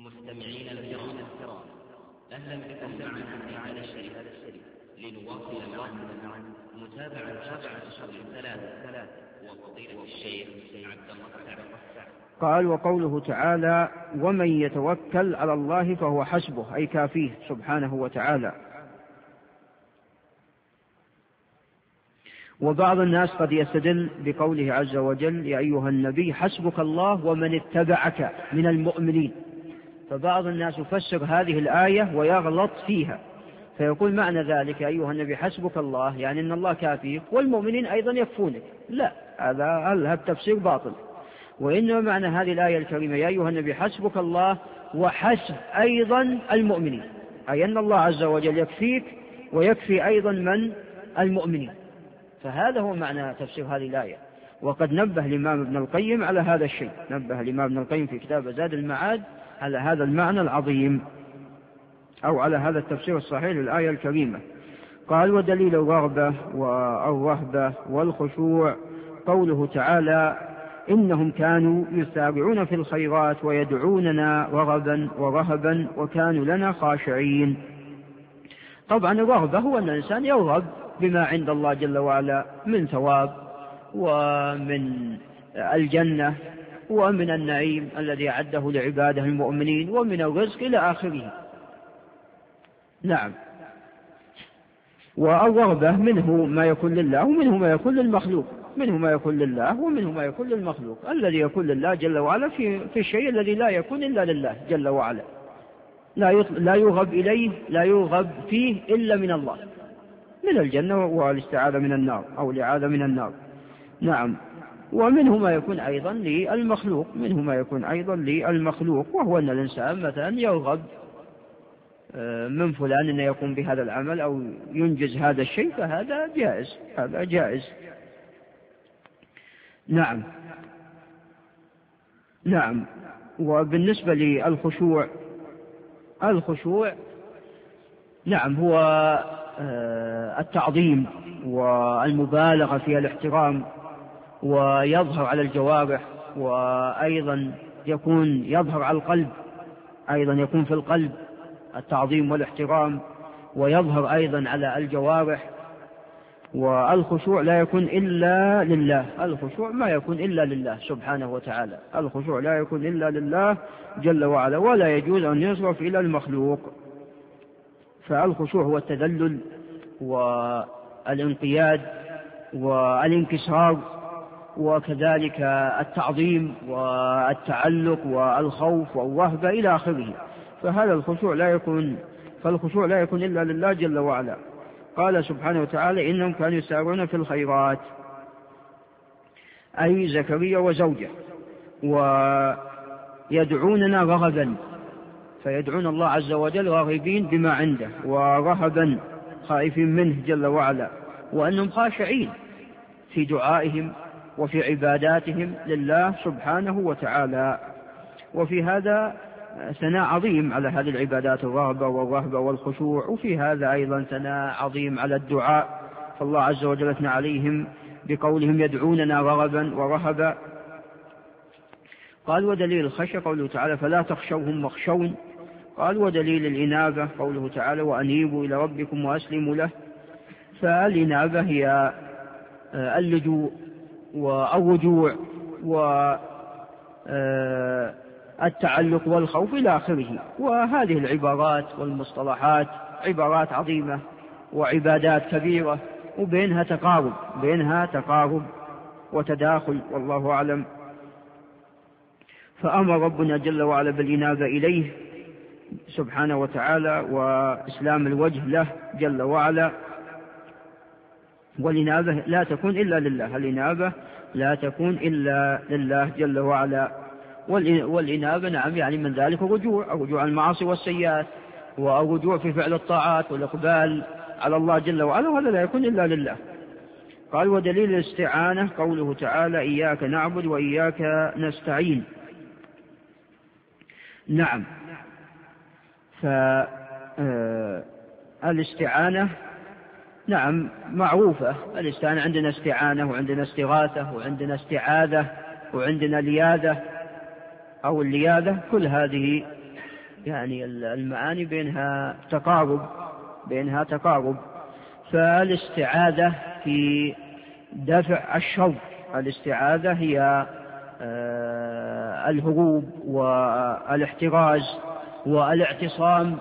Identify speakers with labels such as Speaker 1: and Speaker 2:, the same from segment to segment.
Speaker 1: مستمعين الكرام، أهلا بكم معنا هذا الشريف لنواصل معا متابعة أشهر الثلاث وفضيلة الشيخ عبد الله السعد.
Speaker 2: قال: وقوله تعالى: ومن يتوكل على الله فهو حسبه، أي كافيه سبحانه وتعالى. وبعض الناس قد يستدل بقوله عز وجل: يا أيها النبي حسبك الله ومن اتبعك من المؤمنين. فبعض الناس يفسر هذه الآية ويغلط فيها، فيقول معنى ذلك يا أيها النبي حسبك الله يعني أن الله كافيك والمؤمنين أيضا يكفونك. لا، هذا التفسير باطل. وإنما معنى هذه الآية الكريمة يا أيها النبي حسبك الله وحسب أيضا المؤمنين، أي أن الله عز وجل يكفيك ويكفي أيضا من المؤمنين. فهذا هو معنى تفسير هذه الآية. وقد نبه الإمام ابن القيم على هذا الشيء، نبه الإمام ابن القيم في كتاب زاد المعاد على هذا المعنى العظيم، أو على هذا التفسير الصحيح للآية الكريمة. قال: ودليل الرغبة والرهبة والخشوع قوله تعالى: إنهم كانوا يسارعون في الخيرات ويدعوننا رغبا ورهبا وكانوا لنا خاشعين. طبعا الرغبة هو أن الإنسان يرغب بما عند الله جل وعلا من ثواب ومن الجنة ومن النعيم الذي أعده لعباده المؤمنين ومن الرزق إلى آخره. نعم. والرغبة منه ما يكون لله ومنه ما يكون للمخلوق، منه ما يكون لله ومنه ما يكون للمخلوق. الذي يكون لله جل وعلا في الشيء الذي لا يكون إلا لله جل وعلا، لا يرغب إليه، لا يرغب فيه إلا من الله، من الجنة والاستعاذة من النار أو الإعاذة من النار. نعم. ومنه ما يكون أيضا للمخلوق، منه ما يكون أيضا للمخلوق، وهو أن الإنسان مثلا يرغب من فلان أن يقوم بهذا العمل أو ينجز هذا الشيء، فهذا جائز، هذا جائز. نعم. نعم. وبالنسبة للخشوع، الخشوع نعم هو التعظيم والمبالغة في الاحترام، ويظهر على الجوارح، وأيضا يظهر على القلب، أيضا يكون في القلب التعظيم والاحترام، ويظهر أيضا على الجوارح. والخشوع لا يكون إلا لله، الخشوع ما يكون إلا لله سبحانه وتعالى، الخشوع لا يكون إلا لله جل وعلا، ولا يجوز أن يصرف إلى المخلوق. فالخشوع هو التذلل والانقياد والانكسار، وكذلك التعظيم والتعلق والخوف والرهبة إلى آخره. فهذا الخشوع فالخشوع لا يكون إلا لله جل وعلا. قال سبحانه وتعالى: إنهم كانوا يسارعون في الخيرات، أي زكريا وزوجه، ويدعوننا رغبا، فيدعون الله عز وجل راغبين بما عنده، ورهبا خائفين منه جل وعلا، وأنهم خاشعين في دعائهم وفي عباداتهم لله سبحانه وتعالى. وفي هذا ثناء عظيم على هذه العبادات، الرغبة والرهبة والخشوع، وفي هذا أيضا ثناء عظيم على الدعاء، فالله عز وجل أثنى عليهم بقولهم يدعوننا رغبا ورهبا. قال: ودليل الخشية قوله تعالى: فلا تخشوهم واخشون. قال: ودليل الإنابة قوله تعالى: وأنيبوا إلى ربكم وأسلموا له. فالإنابة هي اللجوء والرجوع والتعلق والخوف إلى آخره. وهذه العبارات والمصطلحات عبارات عظيمة وعبادات كبيرة، وبينها تقارب وتداخل، والله أعلم. فأمر ربنا جل وعلا بالإنابة إليه سبحانه وتعالى وإسلام الوجه له جل وعلا. والإنابة لا تكون إلا لله، الإنابة لا تكون إلا لله جل وعلا. والإنابة نعم يعني من ذلك الرجوع عن المعاصي والسيئات، والرجوع في فعل الطاعات والإقبال على الله جل وعلا، وهذا لا يكون إلا لله. قال: ودليل الاستعانة قوله تعالى: إياك نعبد وإياك نستعين. نعم. فالاستعانة نعم معروفة، الاستعانة عندنا استعانة وعندنا استغاثة وعندنا استعاذة وعندنا لياذة أو اللياذة، كل هذه يعني المعاني بينها تقارب. فالاستعاذة في دفع الشر، الاستعاذة هي الهروب والاحتراز والاعتصام،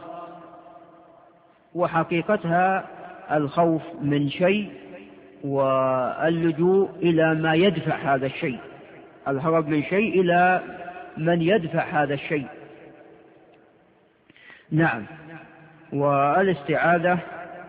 Speaker 2: وحقيقتها الخوف من شيء واللجوء إلى ما يدفع هذا الشيء، الهرب من شيء إلى من يدفع هذا الشيء. نعم. والاستعاذة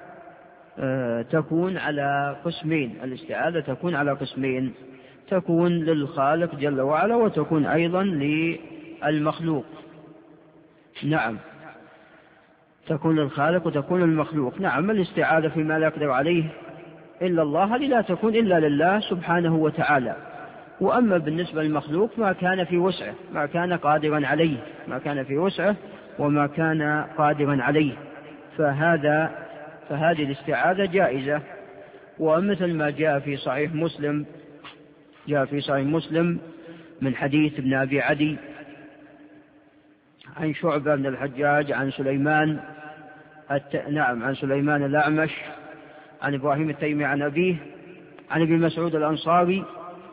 Speaker 2: تكون على قسمين، الاستعاذة تكون على قسمين، تكون للخالق جل وعلا وتكون أيضا للمخلوق. نعم، تكون للخالق وتكون للمخلوق. نعم، الاستعاذة فيما لا يقدر عليه إلا الله هذه لا تكون إلا لله سبحانه وتعالى. وأما بالنسبة للمخلوق ما كان في وسعه، ما كان قادرا عليه، ما كان في وسعه وما كان قادرا عليه، فهذه الاستعاذة جائزة. ومثل ما جاء في صحيح مسلم من حديث ابن أبي عدي عن شعبة بن الحجاج عن سليمان عن سليمان الأعمش عن إبراهيم التيمي عن أبيه عن ابن مسعود الأنصاري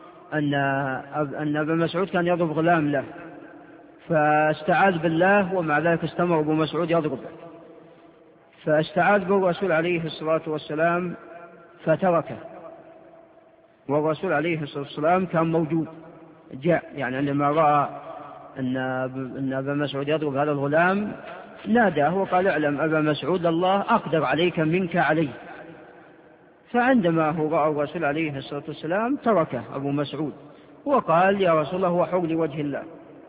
Speaker 2: أن ابن مسعود كان يضرب غلام له، فاستعاذ بالله ومع ذلك استمر ابن مسعود يضربه، فاستعاذ بالرسول عليه الصلاة والسلام فتركه، والرسول عليه الصلاة والسلام كان موجود، جاء يعني عندما رأى أن ابن مسعود يضرب هذا الغلام ناداه وقال: اعلم أبا مسعود الله أقدر عليك منك عليه. فعندما هو رأى الرسول عليه الصلاة والسلام تركه أبو مسعود وقال: يا رسول الله هو حول وجه الله.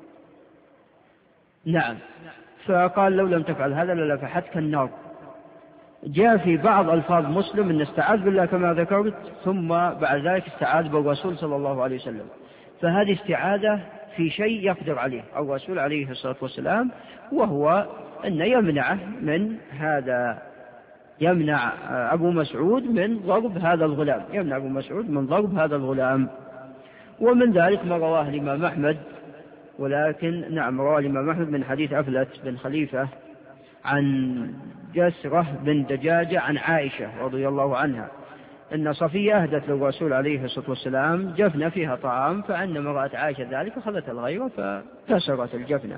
Speaker 2: نعم. فقال: لو لم تفعل هذا للفحتك النار. جاء في بعض ألفاظ مسلم أن استعاذ بالله كما ذكرت، ثم بعد ذلك استعاذ بالرسول صلى الله عليه وسلم. فهذه استعاذة في شيء يقدر عليه الرسول عليه الصلاة والسلام، وهو أن يمنعه من هذا، يمنع أبو مسعود من ضرب هذا الغلام، يمنع أبو مسعود من ضرب هذا الغلام. ومن ذلك ما رواه الإمام أحمد، ولكن نعم رواه الإمام أحمد من حديث أفلت بن خليفة عن جسرة بن دجاجة عن عائشة رضي الله عنها أن صفية أهدت للرسول عليه الصلاة والسلام جفنة فيها طعام، فعندما رأت عائشة ذلك أخذت الغيرة فكسرت الجفنة،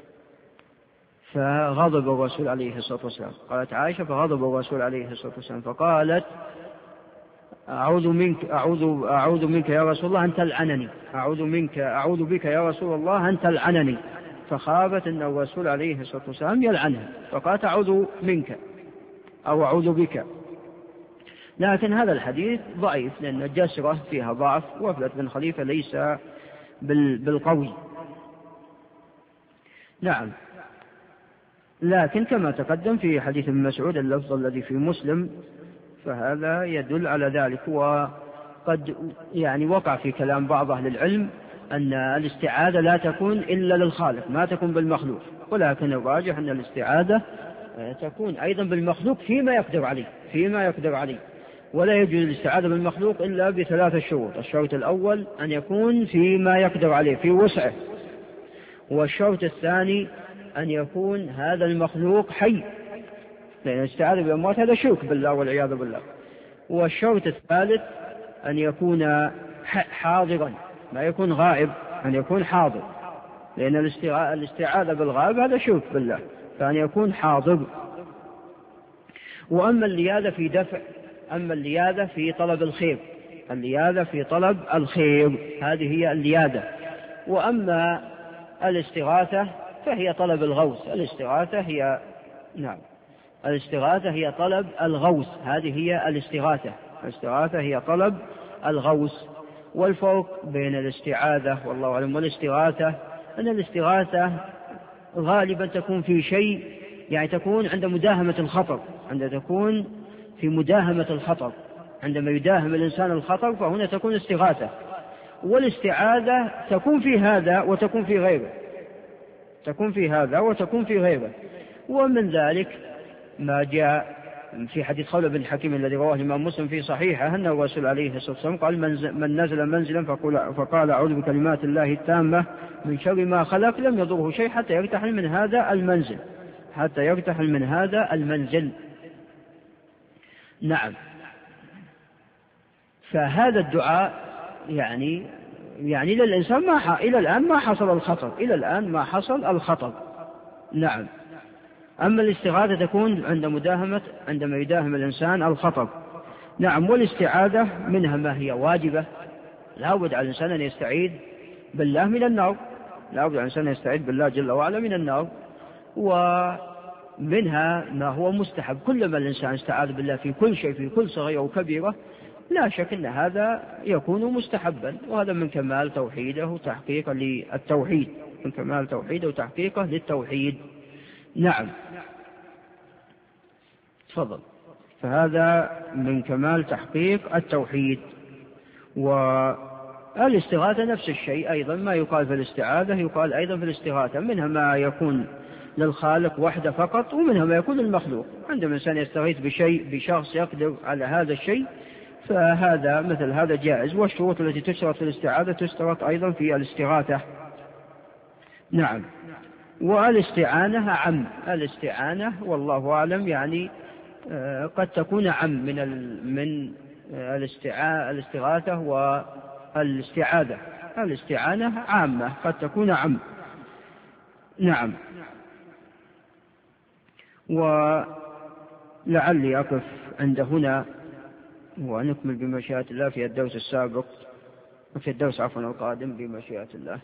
Speaker 2: فغضب الرسول عليه الصلاة والسلام. قالت عائشة: فغضب الرسول عليه الصلاة والسلام فقالت: أعوذ منك يا رسول الله أن تلعنني، أعوذ بك يا رسول الله أن تلعنني. فخافت أن الرسول عليه الصلاة والسلام يلعنها، فقالت: أعوذ منك أو أعوذ بك. لكن هذا الحديث ضعيف لأن الجسرة فيها ضعف، وفلة بن خليفة ليس بالقوي. نعم. لكن كما تقدم في حديث ابن مسعود اللفظ الذي في مسلم فهذا يدل على ذلك. وقد يعني وقع في كلام بعض أهل العلم أن الاستعاذة لا تكون إلا للخالق، ما تكون بالمخلوق، ولكن الراجح أن الاستعاذة تكون أيضا بالمخلوق فيما يقدر عليه، ولا يجوز الاستعاذة بالمخلوق إلا بثلاثة شروط. الشرط الأول أن يكون فيما يقدر عليه في وسعه، والشرط الثاني أن يكون هذا المخلوق حي، لأن الاستعاذة بالأموات هذا شرك بالله والعياذ بالله. والشرط الثالث أن يكون حاضرا، ما يكون غائب، أن يكون حاضر، لأن الاستعاذة بالغائب هذا شرك بالله، فأن يكون حاضر. وأما اللياذة في دفع، أما اللياذة في طلب الخير، اللياذة في طلب الخير هذه هي اللياذة. وأما الاستغاثة فهي طلب الغوث، الاستغاثة هي طلب الغوث، هذه هي الاستغاثة هي طلب الغوث. والفرق بين الاستعاذة والله أعلم والاستغاثة أن الاستغاثة غالبا تكون في شيء يعني تكون عند مداهمة الخطر، تكون في مداهمة الخطر، عندما يداهم الإنسان الخطر فهنا تكون استغاثة. والاستعاذة تكون في هذا وتكون في غيره، ومن ذلك ما جاء في حديث خولة بن حكيم الذي رواه الإمام مسلم في صحيحه أن الرسول عليه الصلاة والسلام قال من نزل منزلا فقال أعوذ بكلمات الله التامة من شر ما خلق لم يضره شيء حتى يرتحل من هذا المنزل، حتى يرتحل من هذا المنزل. نعم. فهذا الدعاء يعني للإنسان إلى الآن ما حصل الخطر، إلى الآن ما حصل الخطر. نعم. أما الاستغاثة تكون عندما يداهم الإنسان الخطر. نعم. والاستعاذة منها ما هي واجبة، لا بد على الإنسان أن يستعيذ بالله من النار، لا بد على الإنسان أن يستعيذ بالله جل وعلا من النار. ومنها ما هو مستحب، كلما الإنسان استعاذ بالله في كل شيء، في كل صغيرة وكبيرة، لا شك أن هذا يكون مستحبا، وهذا من كمال توحيده وتحقيقه للتوحيد، من كمال توحيده وتحقيقه للتوحيد. نعم. تفضل. فهذا من كمال تحقيق التوحيد. والاستغاثة نفس الشيء أيضا، ما يقال في الاستعاذة يقال أيضا في الاستغاثة، منها ما يكون للخالق وحده فقط، ومنها ما يكون للمخلوق. عندما الإنسان يستغيث بشخص يقدر على هذا الشيء فهذا مثل هذا جائز. والشروط التي تشترط في الاستعاذة تشترط أيضا في الاستغاثة. نعم. والاستعانة عم، الاستعانة والله أعلم يعني قد تكون عم من الاستغاثة والاستعاذة. الاستعانة عامة قد تكون عم. نعم. ولعلي أقف عند هنا ونكمل بمشيئة الله في الدرس السابق، وفي الدرس القادم بمشيئة الله.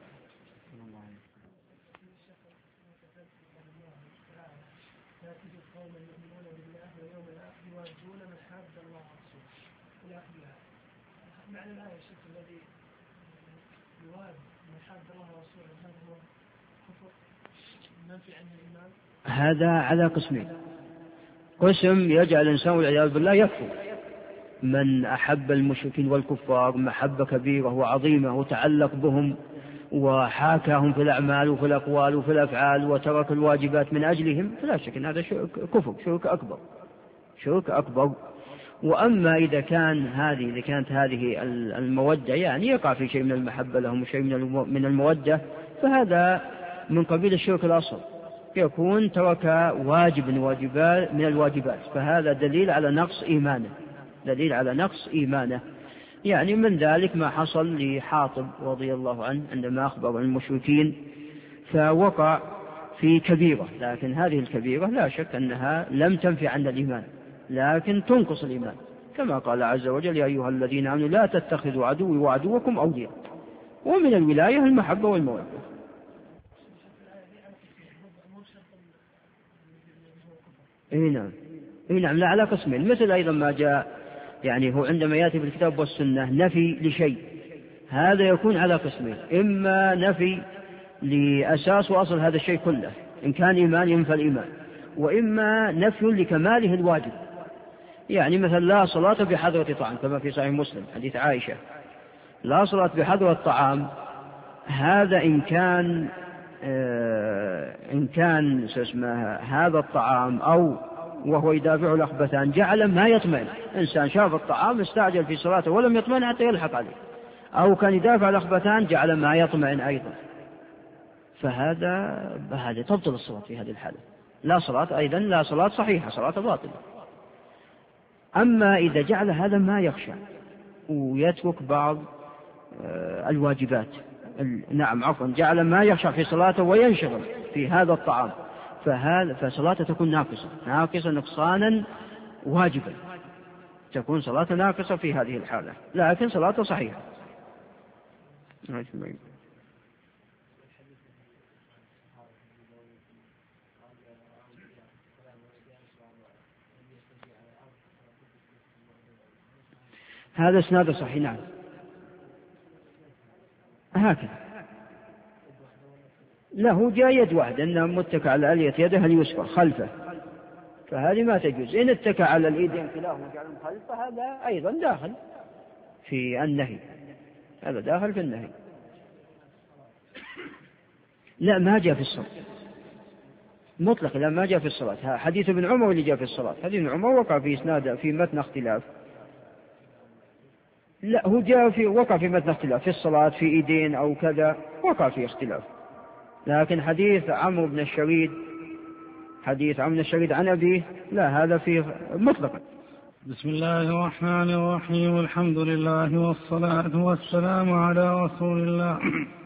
Speaker 2: هذا على قسمين. قسم يجعل الإنسان والعياذ بالله يكفر، من أحب المشركين والكفار محبة كبيرة وعظيمة وتعلق بهم وحاكاهم في الأعمال وفي الأقوال وفي الأفعال وترك الواجبات من أجلهم، فلا شك أن هذا كفر، شرك أكبر. وأما إذا كانت هذه المودة يعني يقع في شيء من المحبة لهم وشيء من المودة، فهذا من قبيل الشرك الأصغر، يكون ترك واجب من الواجبات، فهذا دليل على نقص إيمانه. يعني من ذلك ما حصل لحاطب رضي الله عنه عندما أخبر المشركين فوقع في كبيرة، لكن هذه الكبيرة لا شك أنها لم تنفع عن الإيمان، لكن تنقص الإيمان، كما قال عز وجل: يا أيها الذين آمنوا لا تتخذوا عدوي وعدوكم أولياء. ومن الولاية المحبة والمودة. نعم، لا على قسمين، مثل أيضا ما جاء يعني هو عندما يأتي في الكتاب والسنة نفي لشيء، هذا يكون على قسمين: إما نفي لأساس وأصل هذا الشيء كله، إن كان إيمان ينفى الإيمان، وإما نفي لكماله الواجب. يعني مثلا لا صلاة بحضرة طعام، كما في صحيح مسلم حديث عائشة: لا صلاة بحضرة طعام، هذا إن كان هذا الطعام أو وهو يدافع الأخبثان جعل ما يطمئن، إنسان شاف الطعام استعجل في صلاته ولم يطمئن حتى يلحق عليه، أو كان يدافع الأخبثان جعل ما يطمئن أيضا، فهذا تبطل الصلاة في هذه الحالة. لا صلاة صحيحة، صلاة باطلة. أما إذا جعل هذا ما يخشى ويترك بعض الواجبات، جعل ما يخشى في صلاته وينشغل في هذا الطعام، فصلاته تكون ناقصة نقصانا واجبا، تكون صلاة ناقصة في هذه الحالة، لكن صلاة صحيحة. هذا اسناده صحيح. نعم، هكذا. له جاء يد واحد أنه متكى على آلية يده اليسرى خلفه، فهذه ما تجوز. إن اتكى على الإيدين كلاهما وجعلهم خلفه، هذا أيضا داخل في النهي، هذا داخل في النهي. لا، ما جاء في الصف، مطلق لا ما جاء في الصلاة. حديث ابن عمر اللي جاء في الصلاة، حديث ابن عمر وقع في إسناد في متن اختلاف. لا هو جاء وقع في متن اختلاف في الصلاة في إيدين أو كذا، وقع في اختلاف. لكن حديث عمرو بن الشريد، حديث عمرو بن الشريد عن أبيه، لا هذا فيه مطلقا.
Speaker 3: بسم الله الرحمن الرحيم، الحمد لله والصلاة والسلام على رسول الله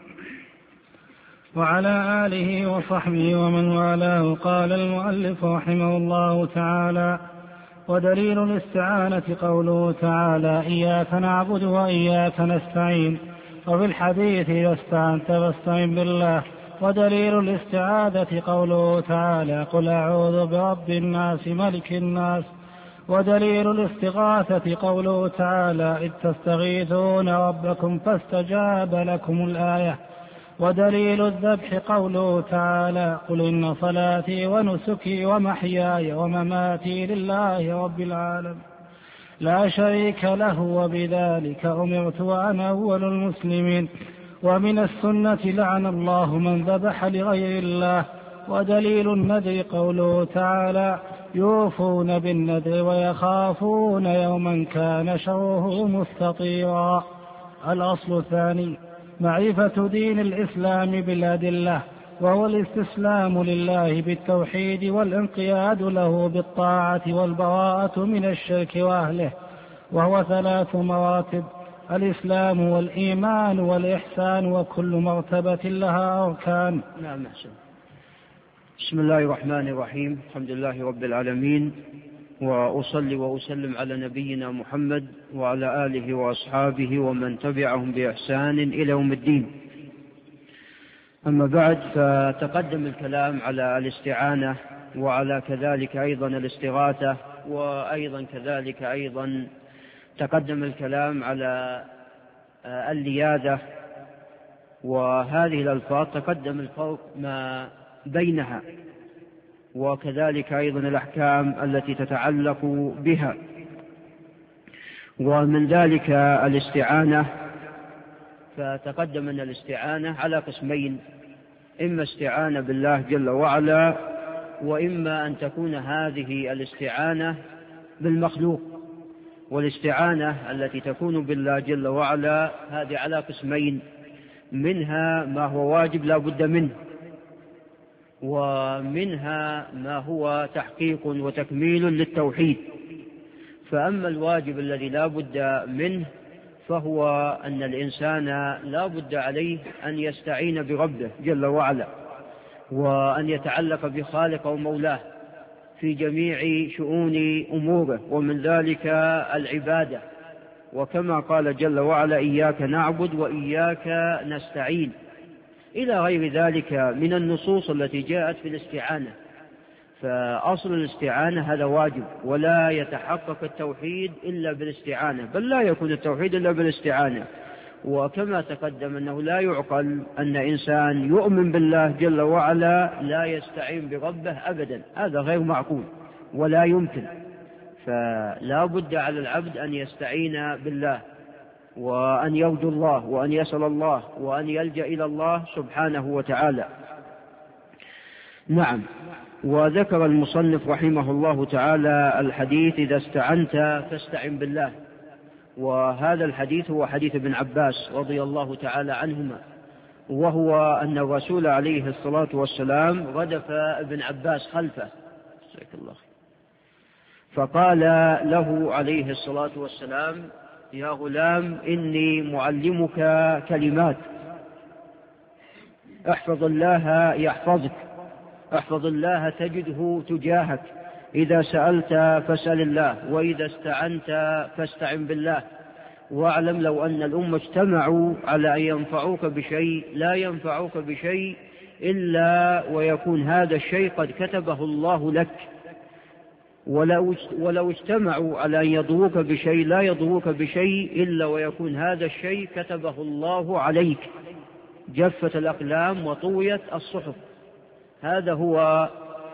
Speaker 3: وعلى آله وصحبه ومن والاه. قال المؤلف رحمه الله تعالى: ودليل الاستعانة قوله تعالى: إياك نعبد وإياك نستعين. وفي الحديث: إذا استعنت فاستعن بالله. ودليل الاستعاذة قوله تعالى: قل أعوذ برب الناس ملك الناس. ودليل الاستغاثة قوله تعالى: إذ تستغيثون ربكم فاستجاب لكم الآية. ودليل الذبح قوله تعالى: قل إن صلاتي ونسكي ومحياي ومماتي لله رب العالمين لا شريك له وبذلك أمرت وأنا أول المسلمين. ومن السنة: لعن الله من ذبح لغير الله. ودليل النذر قوله تعالى: يوفون بالنذر ويخافون يوما كان شره مستطيرا. الأصل الثاني: معرفة دين الإسلام بالأدلة، وهو الاستسلام لله بالتوحيد والانقياد له بالطاعة والبراءة من الشرك وأهله، وهو 3 مراتب: الإسلام والإيمان والإحسان، وكل مرتبة لها أركان.
Speaker 2: نعم. بسم الله الرحمن الرحيم، الحمد لله رب العالمين، وأصلي وأسلم على نبينا محمد وعلى آله وأصحابه ومن تبعهم بإحسان إلى يوم الدين. أما بعد، فتقدم الكلام على الاستعانة، وعلى كذلك أيضا الاستغاثة، وأيضا كذلك أيضا تقدم الكلام على اللياذة، وهذه الألفاظ تقدم الفرق ما بينها، وكذلك أيضا الأحكام التي تتعلق بها. ومن ذلك الاستعانة، فتقدم أن الاستعانة على قسمين: إما استعانة بالله جل وعلا، وإما أن تكون هذه الاستعانة بالمخلوق. والاستعانة التي تكون بالله جل وعلا هذه على قسمين: منها ما هو واجب لا بد منه، ومنها ما هو تحقيق وتكميل للتوحيد. فأما الواجب الذي لا بد منه فهو أن الإنسان لا بد عليه أن يستعين بربه جل وعلا، وأن يتعلق بخالق ومولاه في جميع شؤون أموره، ومن ذلك العبادة. وكما قال جل وعلا: إياك نعبد وإياك نستعين، إلى غير ذلك من النصوص التي جاءت في الاستعانة. فأصل الاستعانة هذا واجب، ولا يتحقق التوحيد إلا بالاستعانة، بل لا يكون التوحيد إلا بالاستعانة. وكما تقدم أنه لا يعقل أن إنسان يؤمن بالله جل وعلا لا يستعين بربه أبدا، هذا غير معقول ولا يمكن. فلا بد على العبد أن يستعين بالله، وأن يرجو الله، وأن يسأل الله، وأن يلجأ إلى الله سبحانه وتعالى. نعم. وذكر المصنف رحمه الله تعالى الحديث: إذا استعنت فاستعن بالله. وهذا الحديث هو حديث ابن عباس رضي الله تعالى عنهما، وهو أن الرسول عليه الصلاة والسلام ردف ابن عباس خلفه فقال له عليه الصلاة والسلام: يا غلام، إني معلمك كلمات، احفظ الله يحفظك، احفظ الله تجده تجاهك، إذا سألت فاسأل الله، وإذا استعنت فاستعن بالله. واعلم لو أن الأمة اجتمعوا على أن ينفعوك بشيء لا ينفعوك بشيء إلا ويكون هذا الشيء قد كتبه الله لك، ولو اجتمعوا على أن يضروك بشيء لا يضروك بشيء إلا ويكون هذا الشيء كتبه الله عليك. جفت الأقلام وطويت الصحف. هذا هو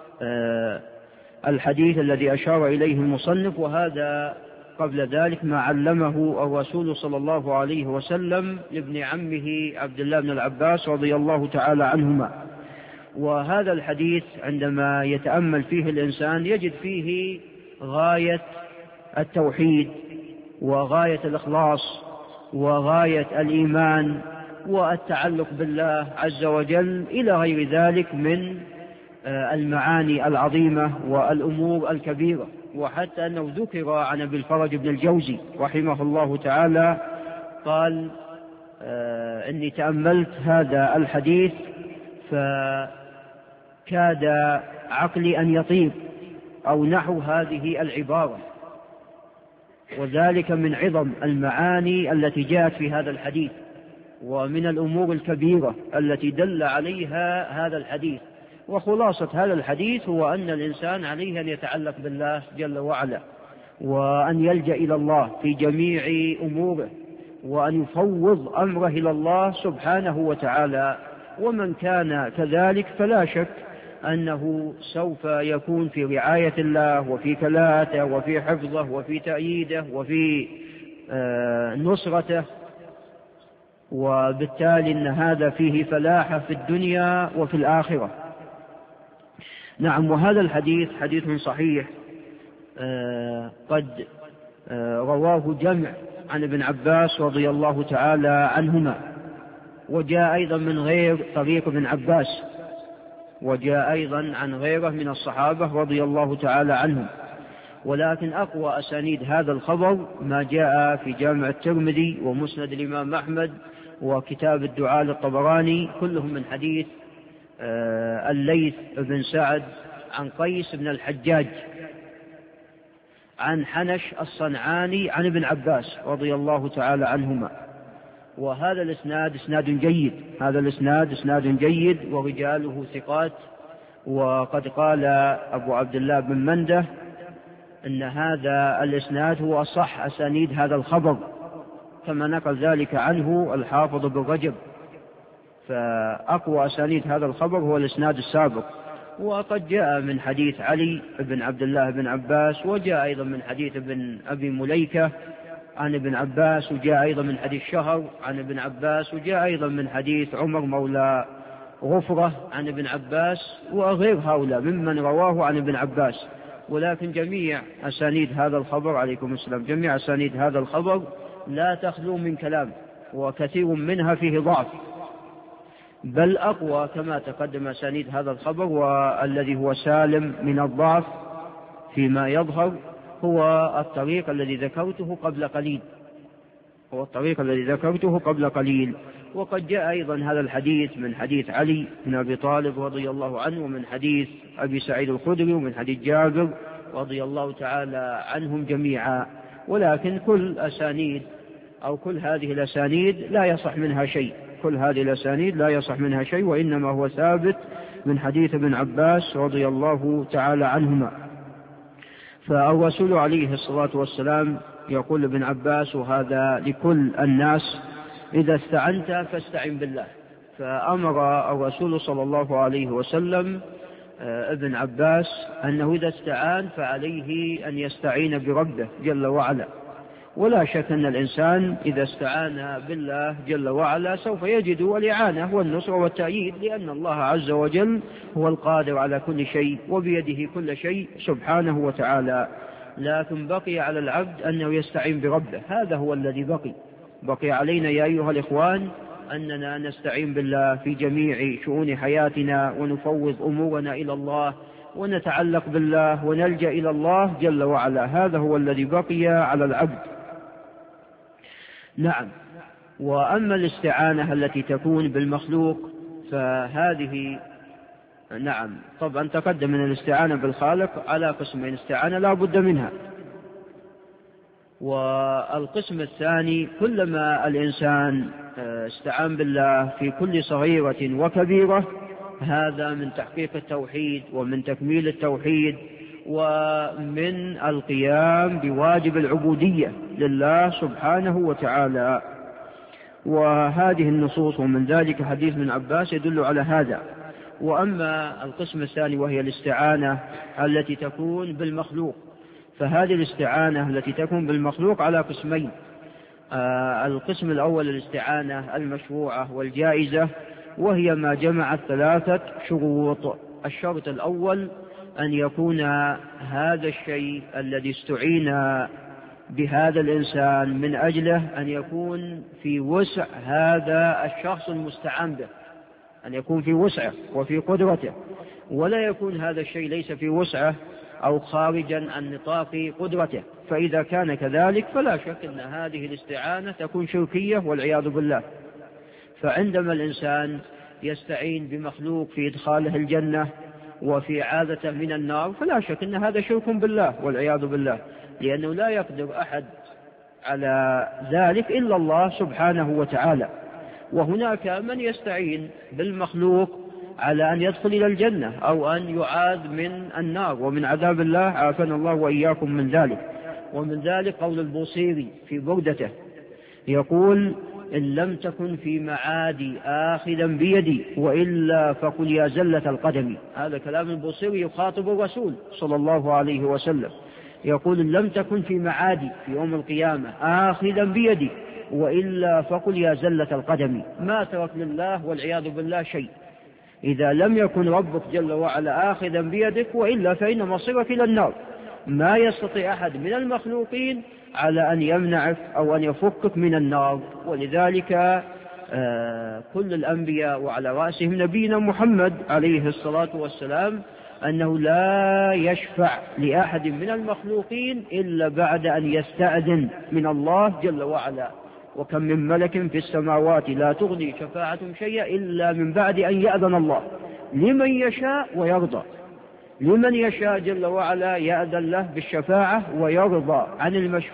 Speaker 2: الحديث الذي أشار إليه المصنف، وهذا قبل ذلك ما علمه الرسول صلى الله عليه وسلم لابن عمه عبد الله بن العباس رضي الله تعالى عنهما. وهذا الحديث عندما يتأمل فيه الإنسان يجد فيه غاية التوحيد وغاية الإخلاص وغاية الإيمان والتعلق بالله عز وجل إلى غير ذلك من المعاني العظيمة والأمور الكبيرة. وحتى أنه ذكر عن أبي الفرج بن الجوزي رحمه الله تعالى قال إني تأملت هذا الحديث فكاد عقلي أن يطير، أو نحو هذه العبارة، وذلك من عظم المعاني التي جاءت في هذا الحديث ومن الأمور الكبيرة التي دل عليها هذا الحديث. وخلاصة هذا الحديث هو أن الإنسان عليه أن يتعلق بالله جل وعلا، وأن يلجأ إلى الله في جميع أموره، وأن يفوض أمره إلى الله سبحانه وتعالى. ومن كان كذلك فلا شك أنه سوف يكون في رعاية الله وفي كلاته وفي حفظه وفي تأييده وفي نصرته، وبالتالي أن هذا فيه فلاح في الدنيا وفي الآخرة. نعم. وهذا الحديث حديث صحيح قد رواه جمع عن ابن عباس رضي الله تعالى عنهما، وجاء أيضا من غير طريق ابن عباس، وجاء أيضا عن غيره من الصحابة رضي الله تعالى عنهم. ولكن أقوى أسانيد هذا الخبر ما جاء في جامع الترمذي ومسند الإمام أحمد وكتاب الدعاء للطبراني، كلهم من حديث الليث بن سعد عن قيس بن الحجاج عن حنش الصنعاني عن ابن عباس رضي الله تعالى عنهما. وهذا الإسناد إسناد جيد، هذا الإسناد إسناد جيد ورجاله ثقات. وقد قال أبو عبد الله بن منده أن هذا الإسناد هو أصح أسانيد هذا الخبر، كما نقل ذلك عنه الحافظ بن رجب. فأقوى أسانيد هذا الخبر هو الإسناد السابق. وقد جاء من حديث علي بن عبد الله بن عباس، وجاء أيضا من حديث ابن أبي مليكة عن ابن عباس، وجاء أيضا من حديث شهر عن ابن عباس، وجاء أيضا من حديث عمر مولى غفرة عن ابن عباس، وغير هؤلاء ممن رواه عن ابن عباس. ولكن جميع أسانيد هذا الخبر عليكم السلام، جميع أسانيد هذا الخبر لا تخلو من كلام، وكثير منها فيه ضعف، بل أقوى كما تقدم أسانيد هذا الخبر والذي هو سالم من الضعف فيما يظهر هو الطريق الذي ذكرته قبل قليل، هو الطريق الذي ذكرته قبل قليل. وقد جاء أيضا هذا الحديث من حديث علي بن أبي طالب رضي الله عنه، ومن حديث أبي سعيد الخدري، ومن حديث جابر رضي الله تعالى عنهم جميعا. ولكن كل أسانيد أو كل هذه الأسانيد لا يصح منها شيء، كل هذه الأسانيد لا يصح منها شيء، وإنما هو ثابت من حديث ابن عباس رضي الله تعالى عنهما. فالرسول عليه الصلاة والسلام يقول ابن عباس، وهذا لكل الناس: إذا استعنت فاستعن بالله. فأمر الرسول صلى الله عليه وسلم ابن عباس أنه إذا استعان فعليه أن يستعين بربه جل وعلا. ولا شك أن الإنسان إذا استعان بالله جل وعلا سوف يجد الإعانة والنصر والتأييد، لأن الله عز وجل هو القادر على كل شيء وبيده كل شيء سبحانه وتعالى. لكن بقي على العبد أنه يستعين بربه، هذا هو الذي بقي علينا يا أيها الإخوان أننا نستعين بالله في جميع شؤون حياتنا، ونفوض أمورنا إلى الله، ونتعلق بالله، ونلجأ إلى الله جل وعلا. هذا هو الذي بقي على العبد. نعم. وأما الاستعانة التي تكون بالمخلوق فهذه نعم طبعا تقدم من الاستعانة بالخالق على قسمين: استعانة لا بد منها، والقسم الثاني كلما الإنسان استعان بالله في كل صغيرة وكبيرة، هذا من تحقيق التوحيد ومن تكميل التوحيد ومن القيام بواجب العبودية لله سبحانه وتعالى. وهذه النصوص ومن ذلك حديث ابن عباس يدل على هذا. وأما القسم الثاني وهي الاستعانة التي تكون بالمخلوق، فهذه الاستعانة التي تكون بالمخلوق على قسمين: القسم الأول الاستعانة المشروعة والجائزة، وهي ما جمعت 3 شروط. الشرط الأول أن يكون هذا الشيء الذي استعين بهذا الإنسان من أجله أن يكون في وسع هذا الشخص المستعان به، أن يكون في وسعه وفي قدرته، ولا يكون هذا الشيء ليس في وسعه أو خارجا عن نطاق قدرته. فإذا كان كذلك فلا شك أن هذه الاستعانة تكون شركية والعياذ بالله. فعندما الإنسان يستعين بمخلوق في إدخاله الجنة وفي عادته من النار فلا شك أن هذا شرك بالله والعياذ بالله، لأنه لا يقدر أحد على ذلك إلا الله سبحانه وتعالى. وهناك من يستعين بالمخلوق على أن يدخل إلى الجنة أو أن يعاذ من النار ومن عذاب الله، عافانا الله وإياكم من ذلك. ومن ذلك قول البوصيري في بردته يقول: إن لم تكن في معادي آخذا بيدي وإلا فقل يا زلة القدم. هذا كلام البوصيري يخاطب الرسول صلى الله عليه وسلم، يقول: إن لم تكن في معادي في يوم القيامة آخذا بيدي وإلا فقل يا زلة القدم. ما ترك لله والعياذ بالله شيء إذا لم يكن ربك جل وعلا آخذا بيدك، وإلا فإن مصيرك إلى النار. ما يستطيع أحد من المخلوقين على أن يمنعك أو أن يفكك من النار. ولذلك كل الأنبياء وعلى رأسهم نبينا محمد عليه الصلاة والسلام أنه لا يشفع لأحد من المخلوقين إلا بعد أن يستأذن من الله جل وعلا. وكم من ملك في السماوات لا تغني شفاعتهم شيئا إلا من بعد أن يأذن الله لمن يشاء ويرضى. لمن يشاء جل وعلا يأذن له بالشفاعة ويرضى عن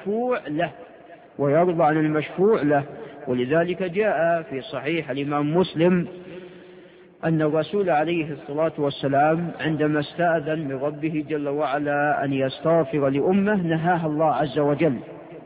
Speaker 2: المشفوع له ولذلك جاء في صحيح الإمام مسلم أن الرسول عليه الصلاة والسلام عندما استأذن من ربه جل وعلا أن يستغفر لأمه نهاها الله عز وجل،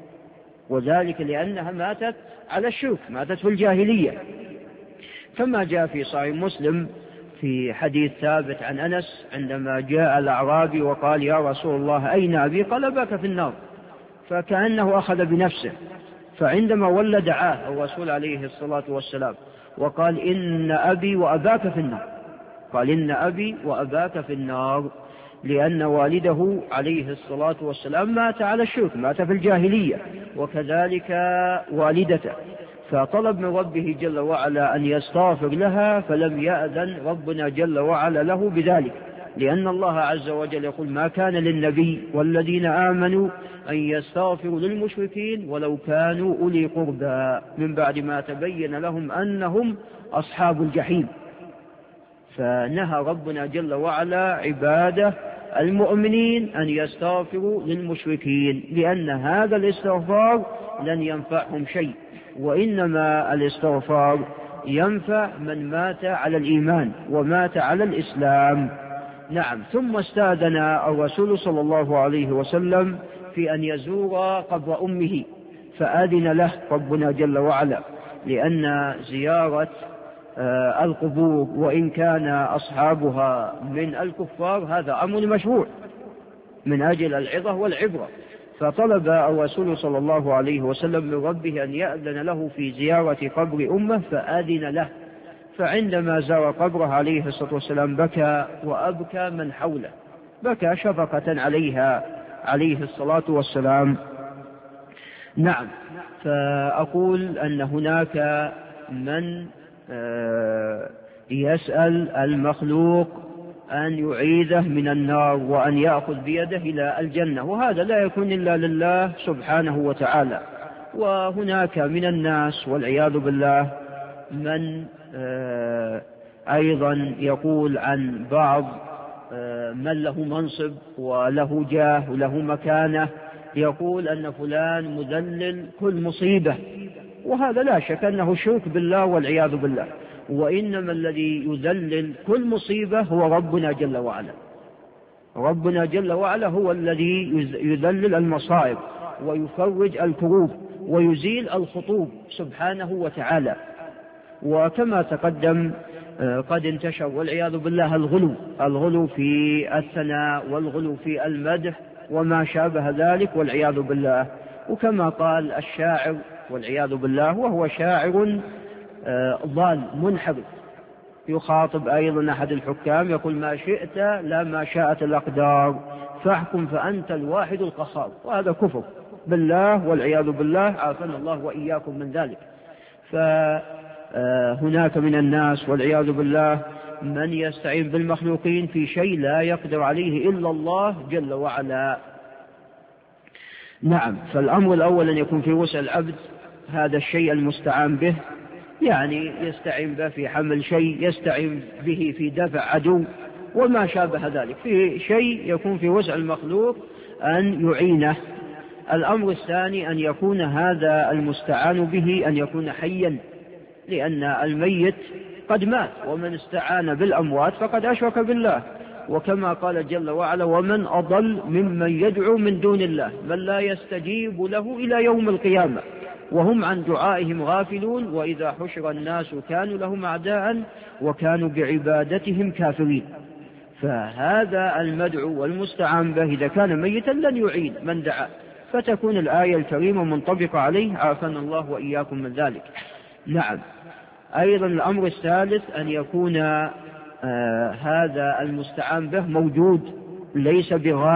Speaker 2: وذلك لأنها ماتت على الشرك، ماتت في الجاهلية. كما جاء في صحيح مسلم في حديث ثابت عن أنس عندما جاء الأعرابي وقال: يا رسول الله أين أبي؟ قال: بك في النار. فكأنه أخذ بنفسه. فعندما ولى دعاه الرسول عليه الصلاة والسلام وقال: إن أبي وأباك في النار. قال: إن أبي وأباك في النار، لأن والده عليه الصلاة والسلام مات على الشرك، مات في الجاهلية، وكذلك والدته. فطلب من ربه جل وعلا أن يستغفر لها، فلم يأذن ربنا جل وعلا له بذلك، لأن الله عز وجل يقول: ما كان للنبي والذين آمنوا أن يستغفروا للمشركين ولو كانوا أولي قربى من بعد ما تبين لهم أنهم أصحاب الجحيم. فنهى ربنا جل وعلا عباده المؤمنين أن يستغفروا للمشركين، لأن هذا الاستغفار لن ينفعهم شيء، وإنما الاستغفار ينفع من مات على الإيمان ومات على الإسلام. نعم. ثم استأذن الرسول صلى الله عليه وسلم في أن يزور قبر أمه، فأذن له ربنا جل وعلا، لأن زيارة القبور وإن كان أصحابها من الكفار هذا أمر مشروع من أجل العظة والعبرة. فطلب الرسول صلى الله عليه وسلم من ربه أن يأذن له في زيارة قبر أمه، فأذن له. فعندما زار قبره عليه الصلاة والسلام بكى وأبكى من حوله، بكى شفقة عليها عليه الصلاة والسلام. نعم. فأقول أن هناك من يسأل المخلوق أن يعيذه من النار وأن يأخذ بيده إلى الجنة، وهذا لا يكون إلا لله سبحانه وتعالى. وهناك من الناس والعياذ بالله من أيضا يقول عن بعض من له منصب وله جاه وله مكانة، يقول أن فلان مذلل كل مصيبة، وهذا لا شك أنه شرك بالله والعياذ بالله. وإنما الذي يذلل كل مصيبة هو ربنا جل وعلا. ربنا جل وعلا هو الذي يذلل المصائب ويفرج الكروب ويزيل الخطوب سبحانه وتعالى. وكما تقدم قد انتشر والعياذ بالله الغلو في الثناء والغلو في المدح وما شابه ذلك والعياذ بالله. وكما قال الشاعر والعياذ بالله، وهو شاعر ضال منحرف، يخاطب أيضا أحد الحكام يقول ما شئت لا ما شاءت الأقدار فاحكم فأنت الواحد القهار، وهذا كفر بالله والعياذ بالله، عافانا الله وإياكم من ذلك. فهناك من الناس والعياذ بالله من يستعين بالمخلوقين في شيء لا يقدر عليه إلا الله جل وعلا. نعم، فالأمر الأول أن يكون في وسع العبد هذا الشيء المستعان به، يعني يستعين به في حمل شيء، يستعين به في دفع عدو وما شابه ذلك، في شيء يكون في وسع المخلوق أن يعينه. الأمر الثاني أن يكون هذا المستعان به أن يكون حيا، لأن الميت قد مات، ومن استعان بالأموات فقد أشرك بالله، وكما قال جل وعلا ومن أضل ممن يدعو من دون الله من لا يستجيب له إلى يوم القيامة وهم عن دعائهم غافلون وإذا حشر الناس كانوا لهم أعداء وكانوا بعبادتهم كافرين. فهذا المدعو والمستعان به إذا كان ميتا لن يعين من دعا، فتكون الآية الكريمة منطبقة عليه، عافانا الله وإياكم من ذلك. نعم، أيضا الأمر الثالث أن يكون هذا المستعان به موجود، ليس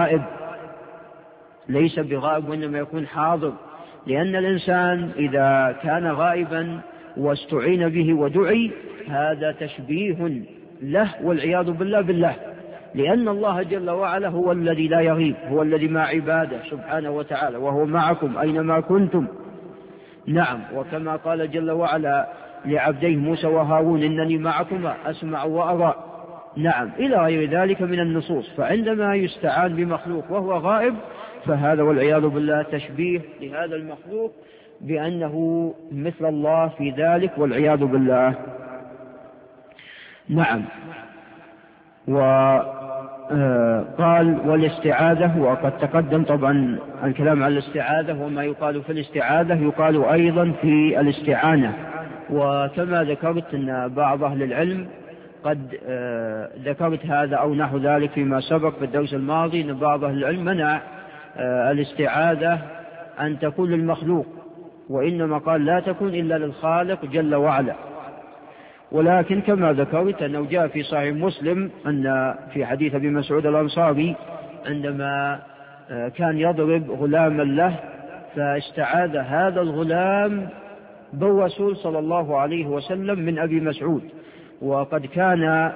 Speaker 2: بغائب وإنما يكون حاضر، لأن الإنسان إذا كان غائبا واستعين به ودعي هذا تشبيه له والعياذ بالله، لأن الله جل وعلا هو الذي لا يغيب، هو الذي مع عباده سبحانه وتعالى، وهو معكم أينما كنتم. نعم، وكما قال جل وعلا لعبديه موسى وهارون إنني معكما أسمع وأرى. نعم، إلى غير ذلك من النصوص. فعندما يستعان بمخلوق وهو غائب فهذا والعياذ بالله تشبيه لهذا المخلوق بأنه مثل الله في ذلك والعياذ بالله. نعم، وقال والاستعاذة، وقد تقدم طبعا الكلام عن الاستعاذة وما يقال في الاستعاذة يقال أيضا في الاستعانة. وكما ذكرت أن بعض أهل العلم قد ذكرت هذا أو نحو ذلك فيما سبق في الدرس الماضي، أن بعض أهل العلم منع الاستعاذة أن تكون للمخلوق، وإنما قال لا تكون إلا للخالق جل وعلا. ولكن كما ذكرت أنه جاء في صحيح مسلم أن في حديث أبي مسعود الأنصاري عندما كان يضرب غلاما له فاستعاذ هذا الغلام بالرسول صلى الله عليه وسلم من أبي مسعود، وقد كان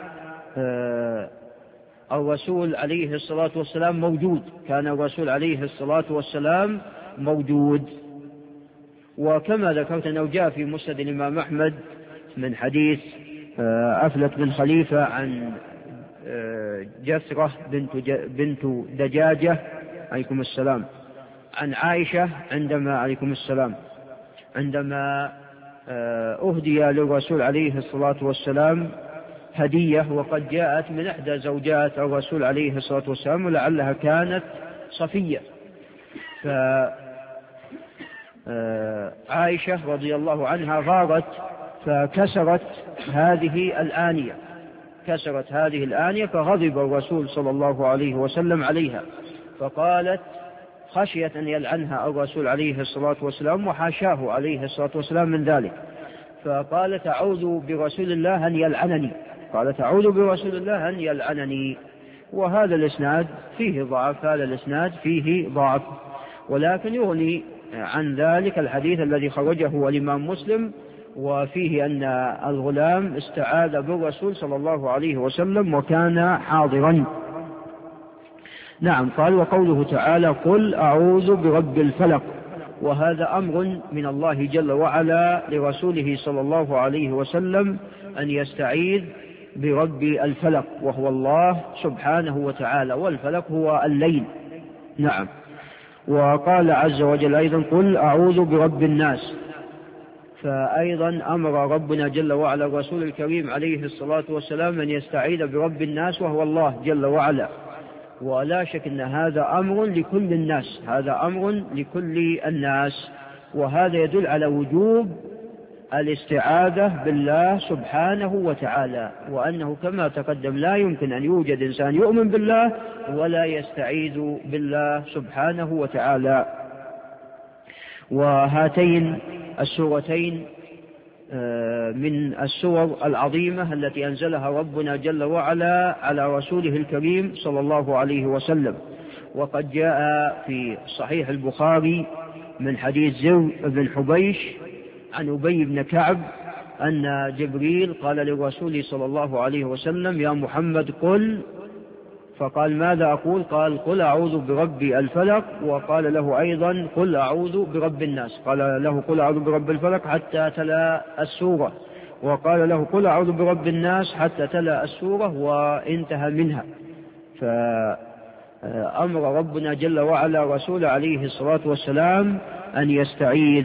Speaker 2: الرسول عليه الصلاة والسلام موجود، كان الرسول عليه الصلاة والسلام موجود. وكما ذكرت أنه جاء في مسند الإمام أحمد من حديث أفلت بن خليفة عن جسرة بنت دجاجة عليكم السلام عن عائشة عليكم السلام عندما أهدي للرسول عليه الصلاة والسلام هدية، وقد جاءت من إحدى زوجات الرسول عليه الصلاة والسلام ولعلها كانت صفية، فعائشة رضي الله عنها غارت فكسرت هذه الآنية فغضب الرسول صلى الله عليه وسلم عليها، فقالت خشية أن يلعنها الرسول عليه الصلاة والسلام وحاشاه عليه الصلاة والسلام من ذلك، فقالت أعوذ برسول الله أن يلعنني. وهذا الإسناد فيه ضعف، ولكن يغني عن ذلك الحديث الذي خرجه الإمام مسلم وفيه أن الغلام استعاذ بالرسول صلى الله عليه وسلم وكان حاضرا. نعم، قال وقوله تعالى قل أعوذ برب الفلق، وهذا أمر من الله جل وعلا لرسوله صلى الله عليه وسلم أن يستعيذ برب الفلق وهو الله سبحانه وتعالى، والفلق هو الليل. نعم، وقال عز وجل أيضا قل أعوذ برب الناس، فأيضا أمر ربنا جل وعلا الرسول الكريم عليه الصلاة والسلام أن يستعيذ برب الناس وهو الله جل وعلا. ولا شك أن هذا أمر لكل الناس، وهذا يدل على وجوب الاستعاذة بالله سبحانه وتعالى، وأنه كما تقدم لا يمكن أن يوجد إنسان يؤمن بالله ولا يستعيذ بالله سبحانه وتعالى. وهاتين السورتين من السور العظيمة التي أنزلها ربنا جل وعلا على رسوله الكريم صلى الله عليه وسلم. وقد جاء في صحيح البخاري من حديث زر بن حبيش عن أبي بن كعب أن جبريل قال للرسول صلى الله عليه وسلم: يا محمد قل. فقال: ماذا أقول؟ قال: قل أعوذ برب الفلق. وقال له أيضا: قل أعوذ برب الناس. قال له: قل أعوذ برب الفلق حتى تلا السورة. وقال له: قل أعوذ برب الناس حتى تلا السورة وانتهى منها. فأمر ربنا جل وعلا رسول عليه الصلاة والسلام أن يستعيذ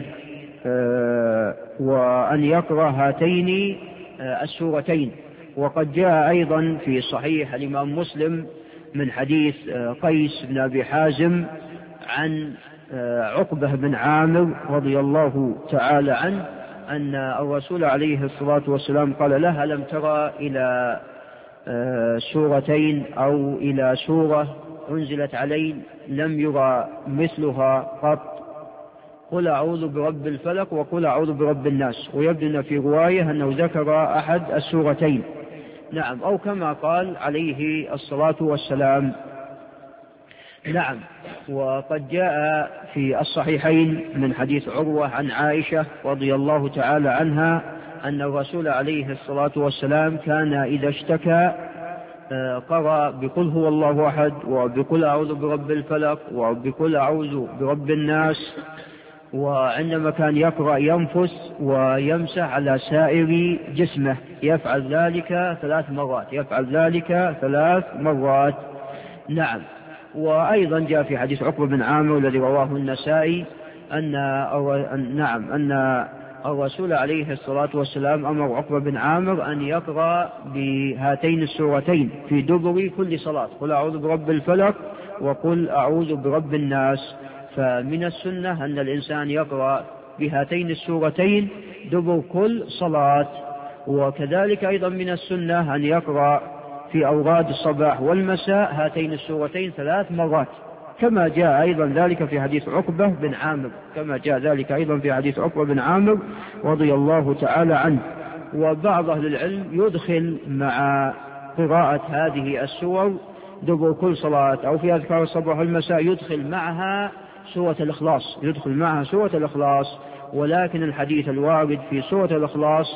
Speaker 2: وأن يقرأ هاتين السورتين. وقد جاء أيضا في صحيح الإمام مسلم من حديث قيس بن أبي حازم عن عقبة بن عامر رضي الله تعالى عنه أن الرسول عليه الصلاة والسلام قال له: ألم ترى إلى سورتين أو إلى سورة أنزلت علي لم يرى مثلها قط؟ قل أعوذ برب الفلق وقل أعوذ برب الناس. ويبدو في رواية أنه ذكر أحد السورتين، نعم، أو كما قال عليه الصلاة والسلام. نعم. وقد جاء في الصحيحين من حديث عروة عن عائشة رضي الله تعالى عنها أن الرسول عليه الصلاة والسلام كان إذا اشتكى قرأ بقل هو الله أحد وبقل أعوذ برب الفلق وبقل أعوذ برب الناس. وعندما كان يقرأ ينفس ويمسح على سائر جسمه، يفعل ذلك 3 مرات، يفعل ذلك 3 مرات. نعم. وأيضا جاء في حديث عقبة بن عامر الذي رواه النسائي أن الرسول عليه الصلاة والسلام أمر عقبة بن عامر أن يقرأ بهاتين السورتين في دبر كل صلاة: قل أعوذ برب الفلق وقل أعوذ برب الناس. فمن السنة أن الإنسان يقرأ بهاتين السورتين دبر كل صلاة. وكذلك أيضا من السنة أن يقرأ في أوراد الصباح والمساء هاتين السورتين 3 مرات، كما جاء أيضا ذلك في حديث عقبة بن عامر، رضي الله تعالى عنه. وبعض أهل العلم يدخل مع قراءة هذه السور دبر كل صلاة أو في أذكار الصباح والمساء يدخل معها سورة الإخلاص، ولكن الحديث الوارد في سورة الإخلاص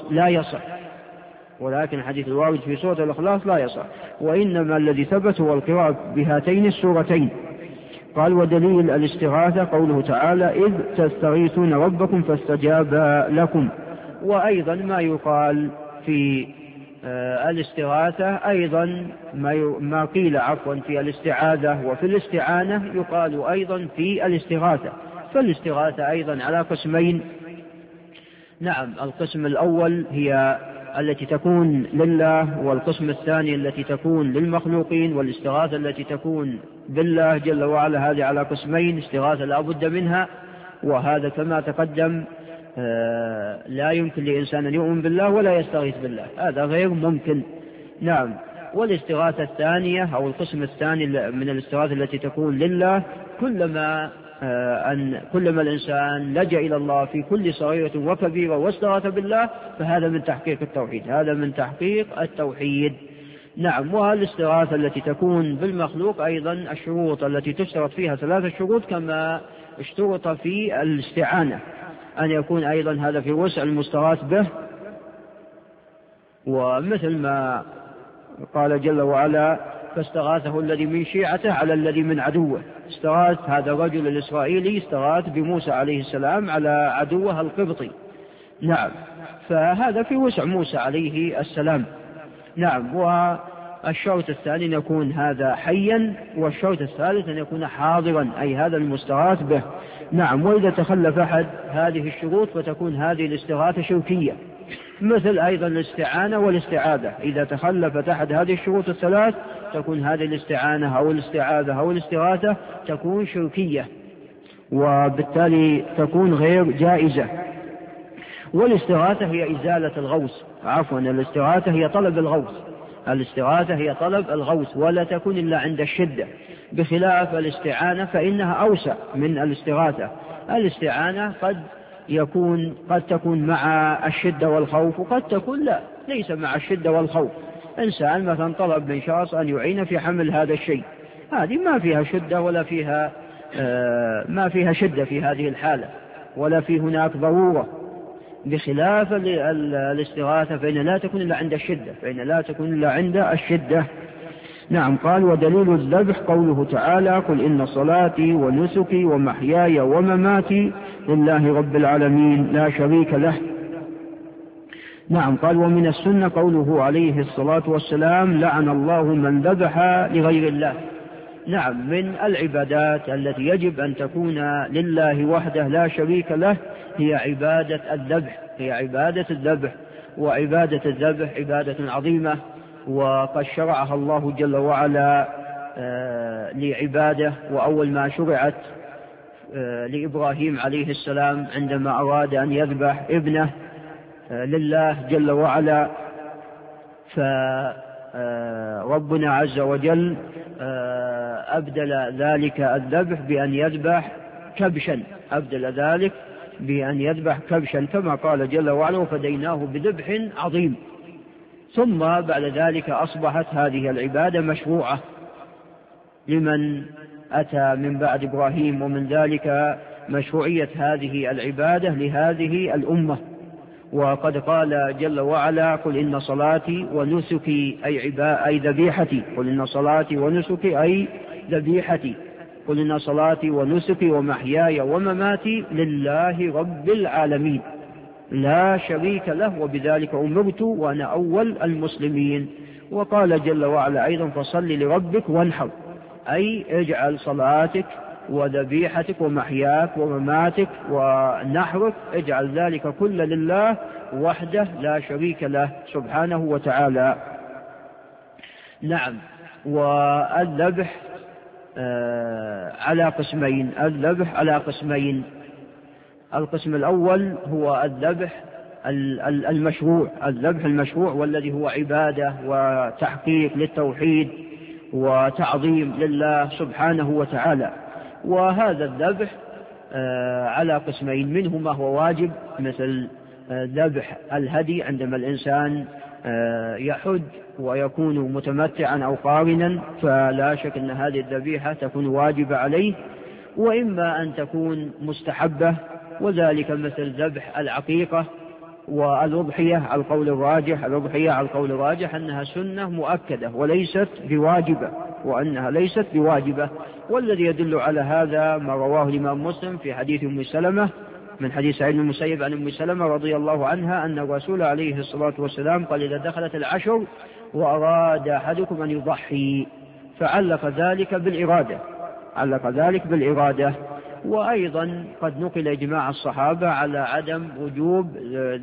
Speaker 2: لا يصح، وإنما الذي ثبت هو القراءة بهاتين السورتين. قال: ودليل الاستغاثة قوله تعالى: إذ تستغيثون ربكم فاستجاب لكم. وأيضا ما يقال في الاستغاثة أيضا ما قيل في الاستعاذة وفي الاستعانة يقال أيضا في الاستغاثة. فالاستغاثة أيضا على قسمين. نعم. القسم الأول هي التي تكون لله، والقسم الثاني التي تكون للمخلوقين. والاستغاثة التي تكون بالله جل وعلا هذه على قسمين: استغاثة لا بد منها، وهذا كما تقدم لا يمكن لإنسان أن يؤمن بالله ولا يستغيث بالله، هذا غير ممكن. نعم. والاستغاثة الثانية أو القسم الثاني من الاستغاثة التي تكون لله كلما الإنسان لجأ إلى الله في كل صغيرة وكبيرة واستغاث بالله، فهذا من تحقيق التوحيد. نعم. والاستغاثة التي تكون بالمخلوق أيضا الشروط التي تشترط فيها 3 شروط كما اشترط في الاستعانة، أن يكون أيضا هذا في وسع المستغاث به، ومثل ما قال جل وعلا: فاستغاثه الذي من شيعته على الذي من عدوه. استغاث هذا الرجل الإسرائيلي استغاث بموسى عليه السلام على عدوه القبطي. نعم. فهذا في وسع موسى عليه السلام. نعم. والشرط الثاني أن يكون هذا حيا، والشرط الثالث أن يكون حاضرا، أي هذا المستغاث به. نعم. وإذا تخلف أحد هذه الشروط فتكون هذه الاستغاثة شركية، مثل أيضا الاستعانة والاستعاذة. إذا تخلفت أحد هذه الشروط الثلاث تكون هذه الاستعانة أو الاستعاذة أو الاستغاثة تكون شركية، وبالتالي تكون غير جائزة. والاستغاثة هي إزالة الغوث، الاستغاثة هي طلب الغوث، ولا تكون إلا عند الشدة، بخلاف الاستعانة فإنها أوسع من الاستغاثة. الاستعانة قد قد تكون مع الشدة والخوف، وقد تكون لا، ليس مع الشدة والخوف. إنسان مثلا طلب من شخص أن يعين في حمل هذا الشيء، هذه ما فيها شدة ولا فيها ما فيها شدة في هذه الحالة، ولا في هناك ضرورة، بخلاف الاستغاثة فإن لا تكون إلا عند الشدة. نعم. قال: ودليل الذبح قوله تعالى: قل إن صلاتي ونسكي ومحياي ومماتي لله رب العالمين لا شريك له. نعم. قال: ومن السنة قوله عليه الصلاة والسلام: لعن الله من ذبح لغير الله. نعم، من العبادات التي يجب أن تكون لله وحده لا شريك له هي عبادة الذبح. وعبادة الذبح عبادة عظيمة، وقد شرعها الله جل وعلا لعباده. وأول ما شرعت لإبراهيم عليه السلام عندما أراد أن يذبح ابنه لله جل وعلا، فربنا عز وجل أبدل ذلك الذبح بأن يذبح كبشا، كما قال جل وعلا: وفديناه بذبح عظيم. ثم بعد ذلك أصبحت هذه العبادة مشروعة لمن أتى من بعد إبراهيم، ومن ذلك مشروعية هذه العبادة لهذه الأمة. وقد قال جل وعلا: قل إن صلاتي ونسكي أي ذبيحتي، قل إن صلاتي ونسكي أي ذبيحتي، قل إن صلاتي ونسكي ومحياي ومماتي لله رب العالمين لا شريك له وبذلك أمرت وأنا أول المسلمين. وقال جل وعلا أيضا: فصل لربك وانحر، أي اجعل صلاتك وذبيحتك ومحياك ومماتك ونحرك، اجعل ذلك كل لله وحده لا شريك له سبحانه وتعالى. نعم. والذبح على قسمين. القسم الأول هو الذبح المشروع، والذي هو عبادة وتحقيق للتوحيد وتعظيم لله سبحانه وتعالى. وهذا الذبح على قسمين: منه ما هو واجب، مثل ذبح الهدي عندما الإنسان يحج ويكون متمتعا أو قارنا، فلا شك أن هذه الذبيحة تكون واجبة عليه، وإما أن تكون مستحبة، وذلك مثل ذبح العقيقة والأضحية. على القول الراجح أنها سنة مؤكدة وليست بواجبة، والذي يدل على هذا ما رواه الإمام مسلم في حديث أم سلمة من حديث سعيد بن المسيب عن أم سلمة رضي الله عنها أن الرسول عليه الصلاة والسلام قال: إذا دخلت العشر وأراد أحدكم أن يضحي، فعلق ذلك بالإرادة. وأيضا قد نقل إجماع الصحابة على عدم وجوب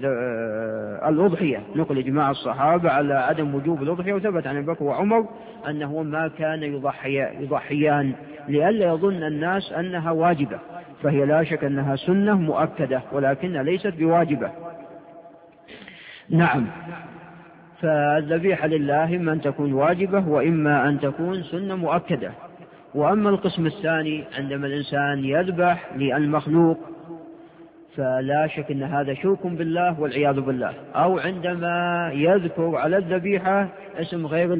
Speaker 2: الأضحية، وثبت عن أبي بكر وعمر أنه ما كان يضحيان، لئلا يظن الناس أنها واجبة، فهي لا شك أنها سنة مؤكدة ولكنها ليست بواجبة. نعم. فالذبيحة لله إما أن تكون واجبة وإما أن تكون سنة مؤكدة. وأما القسم الثاني عندما الإنسان يذبح للمخلوق، فلا شك أن هذا شرك بالله والعياذ بالله، أو عندما يذكر على الذبيحة اسم غير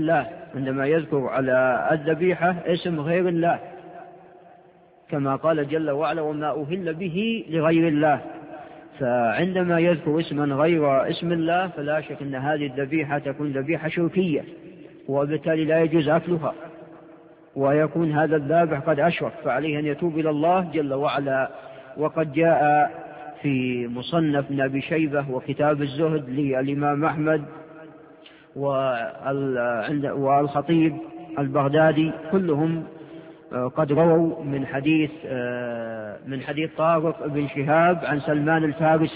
Speaker 2: الله، كما قال جل وعلا: وما أهل به لغير الله. فعندما يذكر اسما غير اسم الله فلا شك أن هذه الذبيحة تكون ذبيحة شركية، وبالتالي لا يجوز أكلها، ويكون هذا الذابح قد أشرك، فعليه أن يتوب إلى الله جل وعلا. وقد جاء في مصنف ابن أبي شيبة وكتاب الزهد للإمام أحمد والخطيب البغدادي كلهم قد رووا من حديث طارق بن شهاب عن سلمان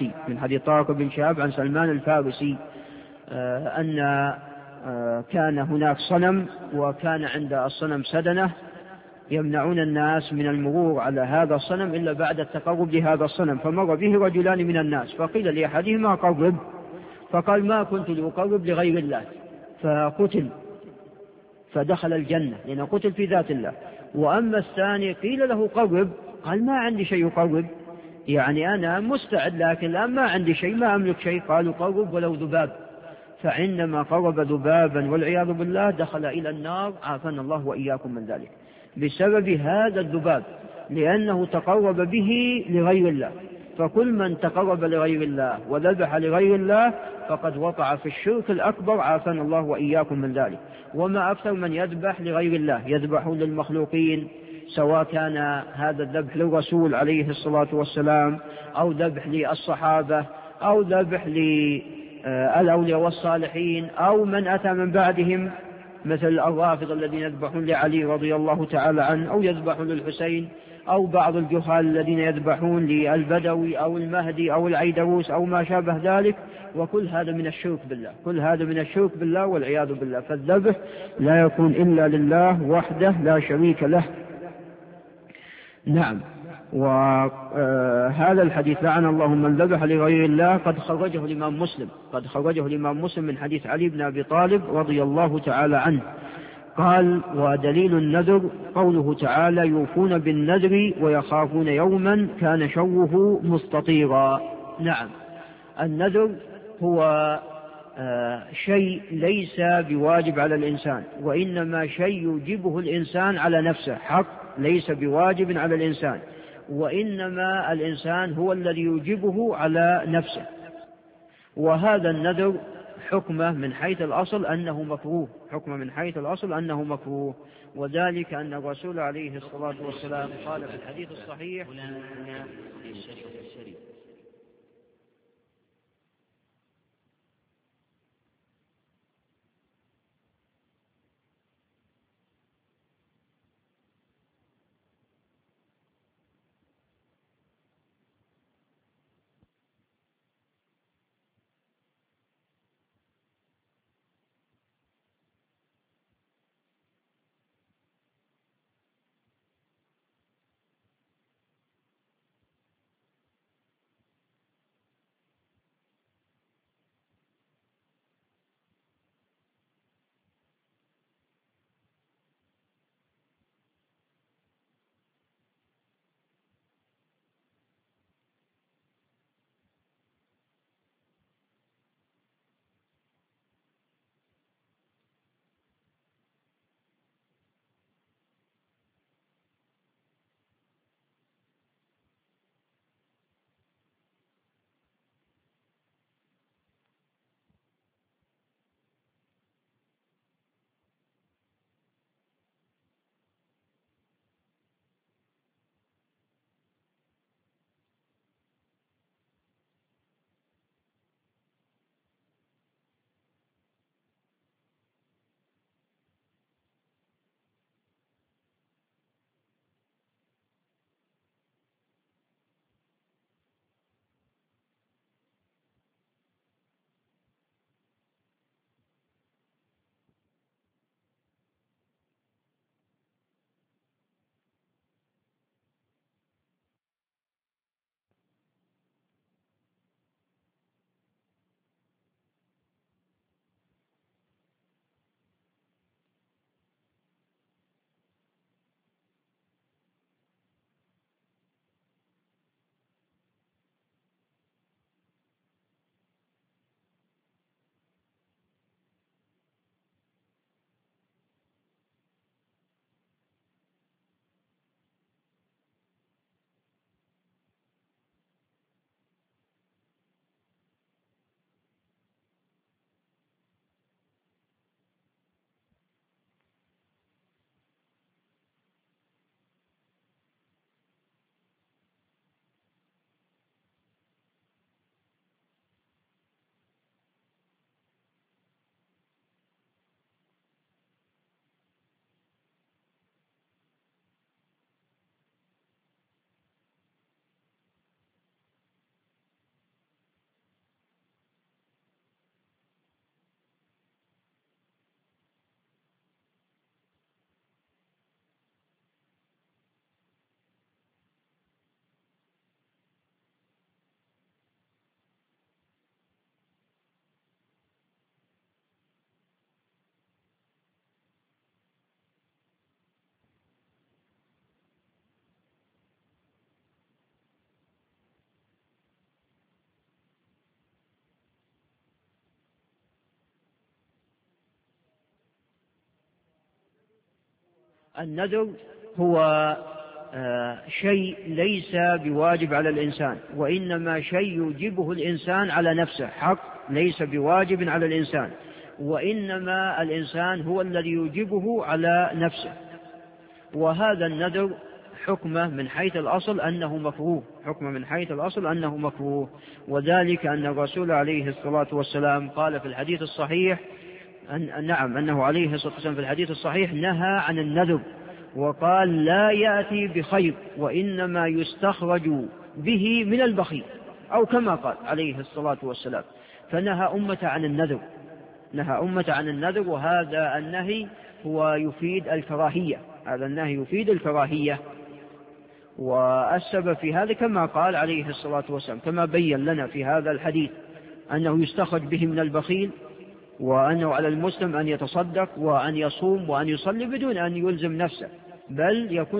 Speaker 2: الفارسي أن كان هناك صنم، وكان عند الصنم سدنة يمنعون الناس من المرور على هذا الصنم إلا بعد التقرب لهذا الصنم، فمر به رجلان من الناس فقيل لأحدهما: قرب، فقال: ما كنت لأقرب لغير الله، فقتل فدخل الجنة لأنه قتل في ذات الله. وأما الثاني قيل له: قرب، قال: ما عندي شيء يقرب، يعني أنا مستعد لكن الآن ما عندي شيء، ما أملك شيء. قالوا قرب ولو ذباب، فعندما قرب ذبابا والعياذ بالله دخل إلى النار، عافانا الله وإياكم من ذلك، بسبب هذا الذباب، لأنه تقرب به لغير الله. فكل من تقرب لغير الله وذبح لغير الله فقد وقع في الشرك الأكبر، عافانا الله وإياكم من ذلك. وما أكثر من يذبح لغير الله، يذبح للمخلوقين، سواء كان هذا الذبح للرسول عليه الصلاة والسلام، أو ذبح للصحابة، أو ذبح للأولياء والصالحين، أو من أتى من بعدهم مثل الرافض الذين يذبحون لعلي رضي الله تعالى عنه، أو يذبحون للحسين، أو بعض الجهال الذين يذبحون للبدوي أو المهدي أو العيدروس أو ما شابه ذلك. وكل هذا من الشرك بالله، كل هذا من الشرك بالله والعياذ بالله. فالذبح لا يكون إلا لله وحده لا شريك له. نعم. وهذا الحديث لعن الله من ذبح لغير الله قد خرجه الإمام مسلم، قد خرجه الإمام مسلم من حديث علي بن أبي طالب رضي الله تعالى عنه قال: ودليل النذر قوله تعالى: يوفون بالنذر ويخافون يوما كان شره مستطيرا. نعم، النذر هو شيء ليس بواجب على الإنسان، وإنما شيء يوجبه الإنسان على نفسه، حق ليس بواجب على الإنسان، وإنما الإنسان هو الذي يوجبه على نفسه. وهذا النذر حكمه من حيث الأصل أنه مكروه، حكمه من حيث الأصل أنه مكروه، وذلك أن الرسول عليه الصلاة والسلام قال في الحديث الصحيح: النذر هو شيء ليس بواجب على الإنسان، وإنما شيء يوجبه الإنسان على نفسه، حق ليس بواجب على الإنسان، وإنما الإنسان هو الذي يوجبه على نفسه. وهذا النذر حكمه من حيث الأصل أنه مكروه، حكمه من حيث الأصل أنه مكروه، وذلك أن الرسول عليه الصلاة والسلام قال في الحديث الصحيح أنه عليه الصلاة والسلام في الحديث الصحيح نهى عن النذر، وقال لا يأتي بخير وإنما يستخرج به من البخيل، أو كما قال عليه الصلاة والسلام. فنهى أمة عن النذر، نهى أمة عن النذر، وهذا النهي هو يفيد الكراهية، هذا النهي يفيد الكراهية. والسبب في هذا كما قال عليه الصلاة والسلام، كما بين لنا في هذا الحديث أنه يستخرج به من البخيل، وأنه على المسلم أن يتصدق وأن يصوم وأن يصلي بدون أن يلزم نفسه، بل يكون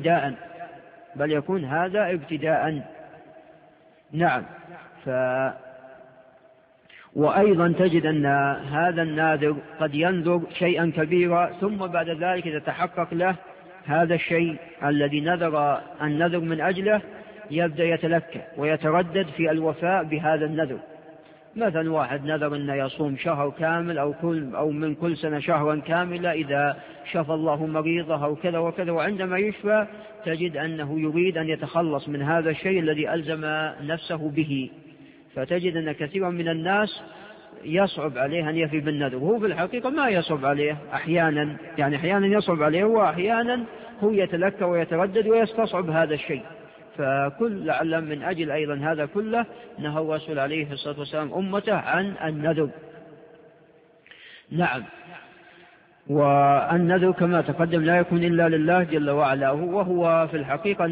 Speaker 2: هذا ابتداء. نعم. وأيضا تجد أن هذا الناذر قد ينذر شيئا كبيرا، ثم بعد ذلك إذا تحقق له هذا الشيء الذي نذر النذر من أجله يبدأ يتلكى ويتردد في الوفاء بهذا النذر. مثلا واحد نذر أن يصوم شهر كامل أو من كل سنة شهرا كاملا إذا شفى الله مريضه أو كذا وكذا، وعندما يشفى تجد أنه يريد أن يتخلص من هذا الشيء الذي ألزم نفسه به. فتجد أن كثيرا من الناس يصعب عليه أن يفي بالنذر، وهو في الحقيقة ما يصعب عليه، أحيانا يصعب عليه، وأحيانا هو يتلكى ويتردد ويستصعب هذا الشيء. فكل لعل من أجل أيضا هذا كله نهى الرسول عليه الصلاة والسلام أمته عن النذر. نعم. والنذر كما تقدم لا يكون إلا لله جل وعلا، وهو في الحقيقة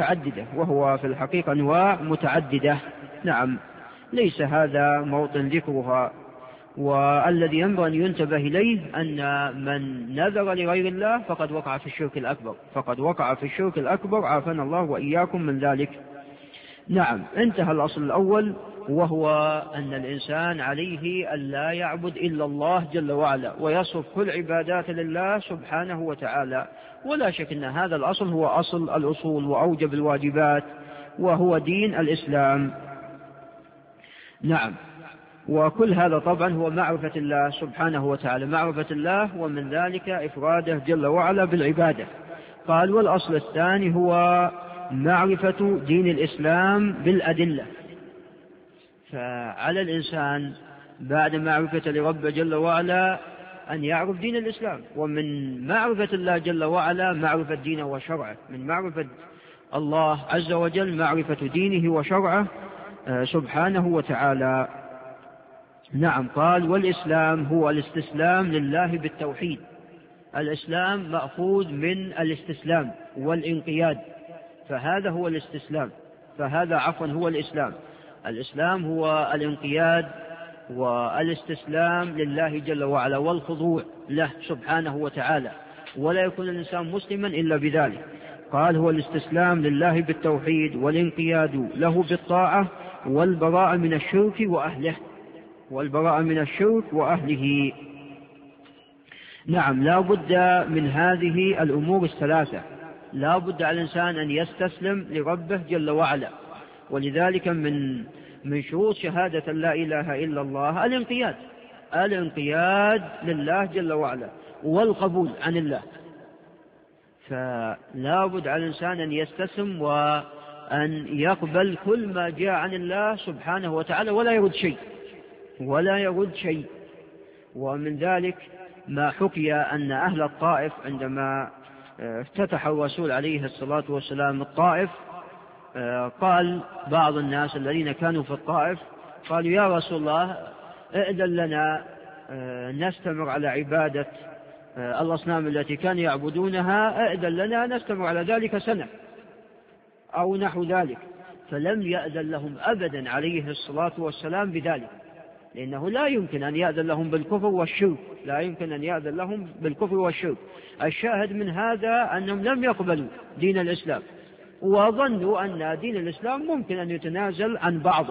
Speaker 2: أنواع متعددة. نعم. ليس هذا موطن ذكرها. والذي ينبغي أن ينتبه إليه أن من نذر لغير الله فقد وقع في الشرك الأكبر، عافانا الله وإياكم من ذلك. نعم. انتهى الأصل الأول، وهو أن الإنسان عليه أن لا يعبد إلا الله جل وعلا، ويصرف كل عبادات لله سبحانه وتعالى. ولا شك أن هذا الأصل هو أصل الأصول وأوجب الواجبات، وهو دين الإسلام. نعم. وكل هذا طبعا هو معرفة الله سبحانه وتعالى، معرفة الله، ومن ذلك إفراده جل وعلا بالعبادة. قال: والأصل الثاني هو معرفة دين الإسلام بالأدلة. فعلى الإنسان بعد معرفة لرب جل وعلا أن يعرف دين الإسلام، ومن معرفة الله جل وعلا معرفة دينه وشرعه، من معرفة الله عز وجل معرفة دينه وشرعه سبحانه وتعالى. نعم. قال: والإسلام هو الاستسلام لله بالتوحيد. الإسلام مأخوذ من الاستسلام والانقياد، فهذا هو الاستسلام، هو الإسلام. الإسلام هو الانقياد والاستسلام لله جل وعلا والخضوع له سبحانه وتعالى، ولا يكون الإنسان مسلما إلا بذلك. قال: هو الاستسلام لله بالتوحيد والانقياد له بالطاعة والبراءة من الشرك وأهله. نعم. لا بد من هذه الأمور الثلاثة، لا بد على الإنسان أن يستسلم لربه جل وعلا. ولذلك من شروط شهادة لا إله إلا الله الانقياد لله جل وعلا والقبول عن الله. فلا بد على الإنسان أن يستسلم وأن يقبل كل ما جاء عن الله سبحانه وتعالى ولا يرد شيء. ومن ذلك ما حكي أن أهل الطائف عندما افتتح الرسول عليه الصلاة والسلام الطائف، قال بعض الناس الذين كانوا في الطائف قالوا: يا رسول الله، ائذن لنا نستمر على عبادة الأصنام التي كانوا يعبدونها، ائذن لنا نستمر على ذلك سنة أو نحو ذلك. فلم يأذن لهم أبدا عليه الصلاة والسلام بذلك، لأنه لا يمكن أن يأذن لهم بالكفر والشرك. الشاهد من هذا أنهم لم يقبلوا دين الإسلام، وظنوا أن دين الإسلام ممكن أن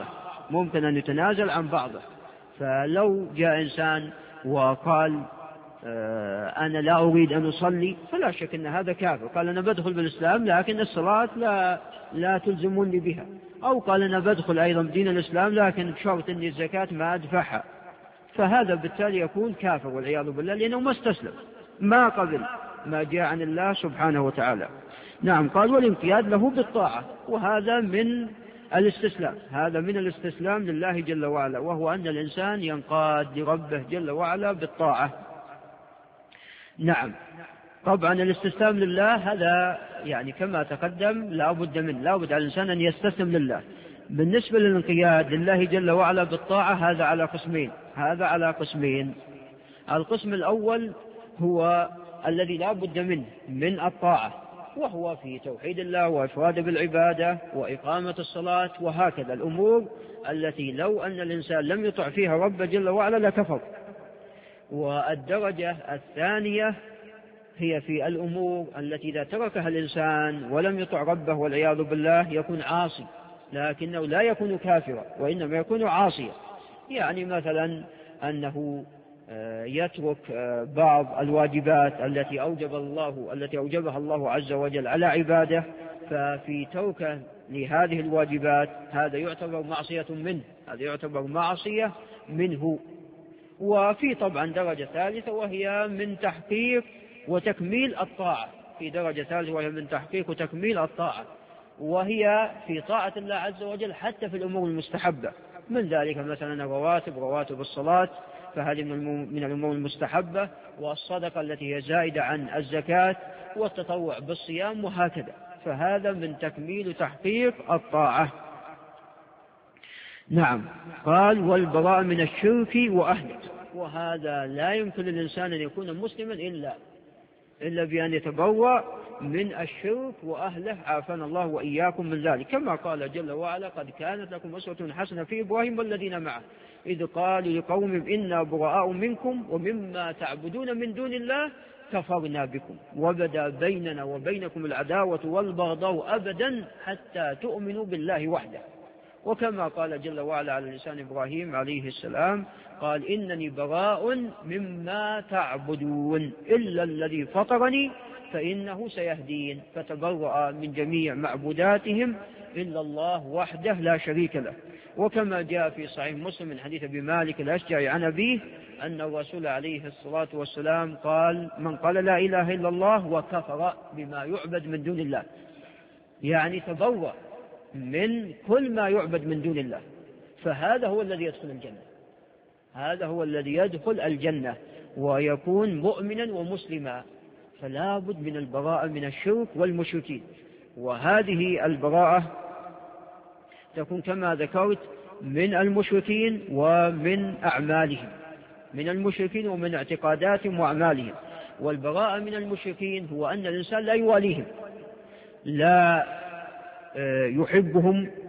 Speaker 2: يتنازل عن بعضه. فلو جاء إنسان وقال أنا لا أريد أن أصلي، فلا شك أن هذا كافر. قال أنا بدخل بالإسلام لكن الصلاة لا تلزموني بها. أو قال أنا بدخل أيضا بدين الإسلام لكن بشرط أن الزكاة ما أدفعها، فهذا بالتالي يكون كافر والعياذ بالله، لأنه ما استسلم، ما قبل ما جاء عن الله سبحانه وتعالى. نعم. قال والانقياد له بالطاعة، وهذا من الاستسلام، هذا من الاستسلام لله جل وعلا، وهو أن الإنسان ينقاد لربه جل وعلا بالطاعة. نعم. طبعا الاستسلام لله هذا يعني كما تقدم لا بد منه، لا بد على الإنسان أن يستسلم لله. بالنسبة للانقياد لله جل وعلا بالطاعة هذا على قسمين. القسم الأول هو الذي لا بد منه من الطاعة، وهو في توحيد الله وإفراده بالعبادة وإقامة الصلاة، وهكذا الأمور التي لو أن الإنسان لم يطع فيها رب جل وعلا لكفر. والدرجة الثانية هي في الأمور التي إذا تركها الإنسان ولم يطع ربه والعياذ بالله يكون عاصي، لكنه لا يكون كافرا وإنما يكون عاصيا. يعني مثلا أنه يترك بعض الواجبات التي أوجبها الله عز وجل على عباده، ففي تركه لهذه الواجبات هذا يعتبر معصية منه. وفي طبعا درجة ثالثة وهي من تحقيق وتكميل الطاعة، وهي في طاعة الله عز وجل حتى في الأمور المستحبة، من ذلك مثلا رواتب الصلاة، فهذه من الأمور المستحبة، والصدقة التي هي زائدة عن الزكاة، والتطوع بالصيام، وهكذا، فهذا من تكميل وتحقيق الطاعة. نعم. قال والبراء من الشرك وأهله، وهذا لا يمكن للإنسان أن يكون مسلما إلا بأن يتبرأ من الشرك وأهله، عافانا الله وإياكم من ذلك، كما قال جل وعلا قد كانت لكم أسوة حسنة في إبراهيم والذين معه إذ قالوا لقومهم إنا براء منكم ومما تعبدون من دون الله كفرنا بكم وبدا بيننا وبينكم العداوة والبغضاء أبدا حتى تؤمنوا بالله وحده. وكما قال جل وعلا على لسان إبراهيم عليه السلام قال إنني براء مما تعبدون إلا الذي فطرني فإنه سيهدين، فتبرأ من جميع معبوداتهم إلا الله وحده لا شريك له. وكما جاء في صحيح مسلم من حديث أبي مالك الأشجعي عن أبيه أن الرسول عليه الصلاة والسلام قال من قال لا إله إلا الله وكفر بما يعبد من دون الله، يعني تبرأ من كل ما يعبد من دون الله، فهذا هو الذي يدخل الجنة، ويكون مؤمنا ومسلما. فلا بد من البراءة من الشرك والمشركين، وهذه البراءة تكون كما ذكرت من المشركين ومن أعمالهم، من المشركين ومن اعتقاداتهم وأعمالهم. والبراءة من المشركين هو أن الإنسان لا يواليهم، لا يحبهم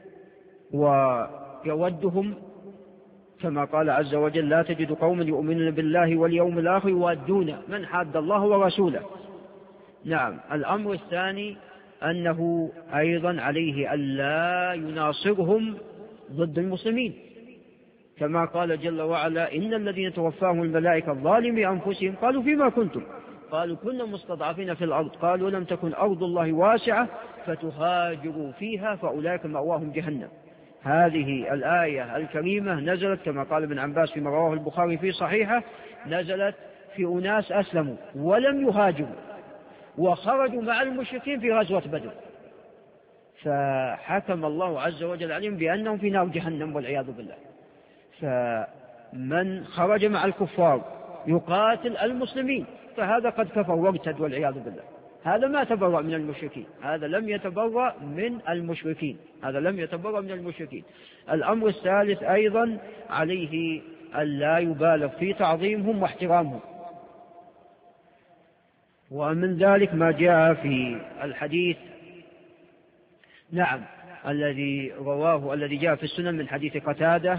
Speaker 2: ويودهم، كما قال عز وجل لا تجد قوما يؤمنون بالله واليوم الآخر يوادون من حاد الله ورسوله. نعم. الأمر الثاني أنه أيضا عليه ألا يناصرهم ضد المسلمين، كما قال جل وعلا إن الذين توفاهم الملائكة ظالمي أنفسهم قالوا فيما كنتم قالوا كنا مستضعفين في الأرض قالوا لم تكن أرض الله واسعة فتهاجروا فيها فأولئك مأواهم جهنم. هذه الآية الكريمة نزلت كما قال ابن عباس فيما رواه البخاري في صحيحه، نزلت في أناس أسلموا ولم يهاجروا وخرجوا مع المشركين في غزوة بدر، فحكم الله عز وجل عليهم بأنهم في نار جهنم والعياذ بالله. فمن خرج مع الكفار يقاتل المسلمين فهذا قد كفر وارتد والعياذ بالله، هذا ما تبرأ من المشركين، هذا لم يتبرأ من المشركين. الأمر الثالث أيضا عليه ألا يبالغ في تعظيمهم واحترامهم، ومن ذلك ما جاء في الحديث الذي جاء في السنن من حديث قتادة